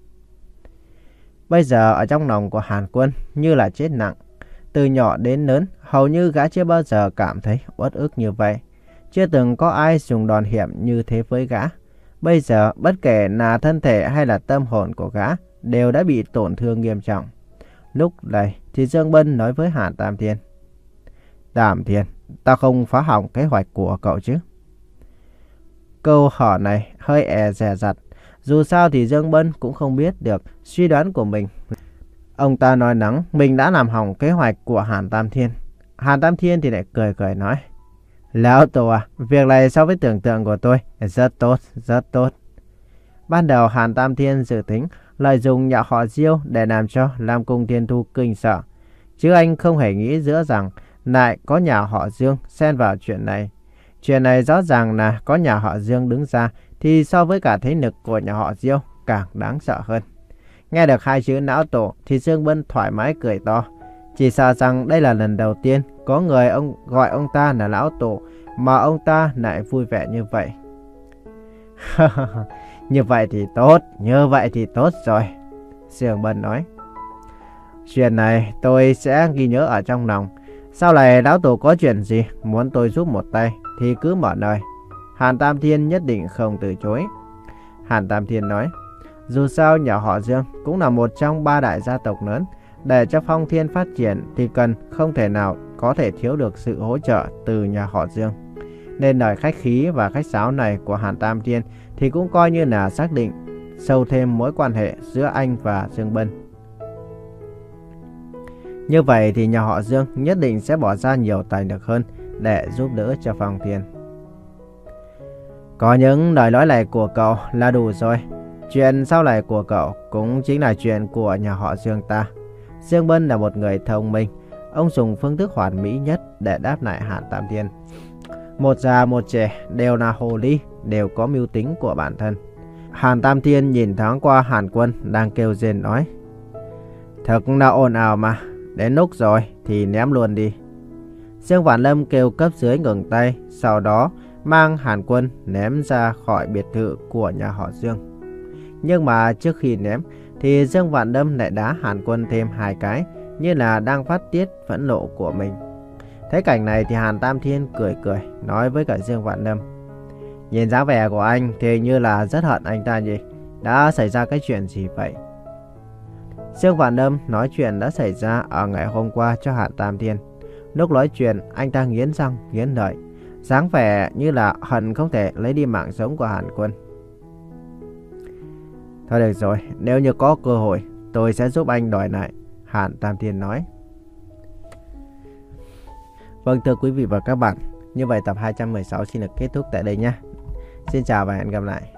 Bây giờ ở trong lòng của Hàn Quân như là chết nặng. Từ nhỏ đến lớn, hầu như gã chưa bao giờ cảm thấy uất ức như vậy. Chưa từng có ai dùng đòn hiểm như thế với gã. Bây giờ bất kể là thân thể hay là tâm hồn của gã đều đã bị tổn thương nghiêm trọng. Lúc này thì Dương Bân nói với Hàn Tam Thiên. Tam Thiên, ta không phá hỏng kế hoạch của cậu chứ? Câu hỏi này hơi e dè dặt. Dù sao thì Dương Bân cũng không biết được suy đoán của mình. Ông ta nói nắng mình đã làm hỏng kế hoạch của Hàn Tam Thiên. Hàn Tam Thiên thì lại cười cười nói. Lão Tổ à, việc này so với tưởng tượng của tôi rất tốt, rất tốt. Ban đầu Hàn Tam Thiên dự tính lợi dụng nhà họ Diêu để làm cho Lam Cung Thiên Thu kinh sợ. Chứ anh không hề nghĩ giữa rằng lại có nhà họ Dương xen vào chuyện này. Chuyện này rõ ràng là có nhà họ Dương đứng ra thì so với cả thế lực của nhà họ Diêu càng đáng sợ hơn. Nghe được hai chữ Lão Tổ thì Dương Bân thoải mái cười to. Chỉ sợ rằng đây là lần đầu tiên có người ông gọi ông ta là Lão Tổ mà ông ta lại vui vẻ như vậy. Như vậy thì tốt, như vậy thì tốt rồi. Dương Bân nói. Chuyện này tôi sẽ ghi nhớ ở trong lòng. Sau này Lão Tổ có chuyện gì muốn tôi giúp một tay thì cứ mở lời. Hàn Tam Thiên nhất định không từ chối. Hàn Tam Thiên nói. Dù sao nhà họ Dương cũng là một trong ba đại gia tộc lớn. Để cho Phong Thiên phát triển thì cần không thể nào có thể thiếu được sự hỗ trợ từ nhà họ Dương. Nên lời khách khí và khách sáo này của Hàn Tam Thiên thì cũng coi như là xác định sâu thêm mối quan hệ giữa anh và Dương Bân. Như vậy thì nhà họ Dương nhất định sẽ bỏ ra nhiều tài lực hơn để giúp đỡ cho Phong Thiên. Có những lời nói này của cậu là đủ rồi. Chuyện sau này của cậu cũng chính là chuyện của nhà họ Dương ta. Dương Bân là một người thông minh. Ông dùng phương thức hoàn mỹ nhất để đáp lại Hàn Tam Thiên. Một già một trẻ đều là hồ ly, đều có mưu tính của bản thân. Hàn Tam Thiên nhìn thoáng qua Hàn Quân đang kêu rên nói. Thật là ồn ào mà, đến lúc rồi thì ném luôn đi. Dương Vạn Lâm kêu cấp dưới ngừng tay, sau đó mang Hàn Quân ném ra khỏi biệt thự của nhà họ Dương. Nhưng mà trước khi ném thì Dương Vạn Lâm lại đá Hàn Quân thêm hai cái, như là đang phát tiết phẫn nộ của mình. Thấy cảnh này thì Hàn Tam Thiên cười cười nói với cả Dương Vạn Lâm. Nhìn dáng vẻ của anh thì như là rất hận anh ta nhỉ? Đã xảy ra cái chuyện gì vậy? Dương Vạn Lâm nói chuyện đã xảy ra ở ngày hôm qua cho Hàn Tam Thiên. Lúc nói chuyện anh ta nghiến răng nghiến lợi, dáng vẻ như là hận không thể lấy đi mạng sống của Hàn Quân. Thôi được rồi, nếu như có cơ hội tôi sẽ giúp anh đòi lại, Hàn Tam Thiên nói. Vâng, thưa quý vị và các bạn, như vậy tập hai trăm mười sáu xin được kết thúc tại đây nhé. Xin chào và hẹn gặp lại.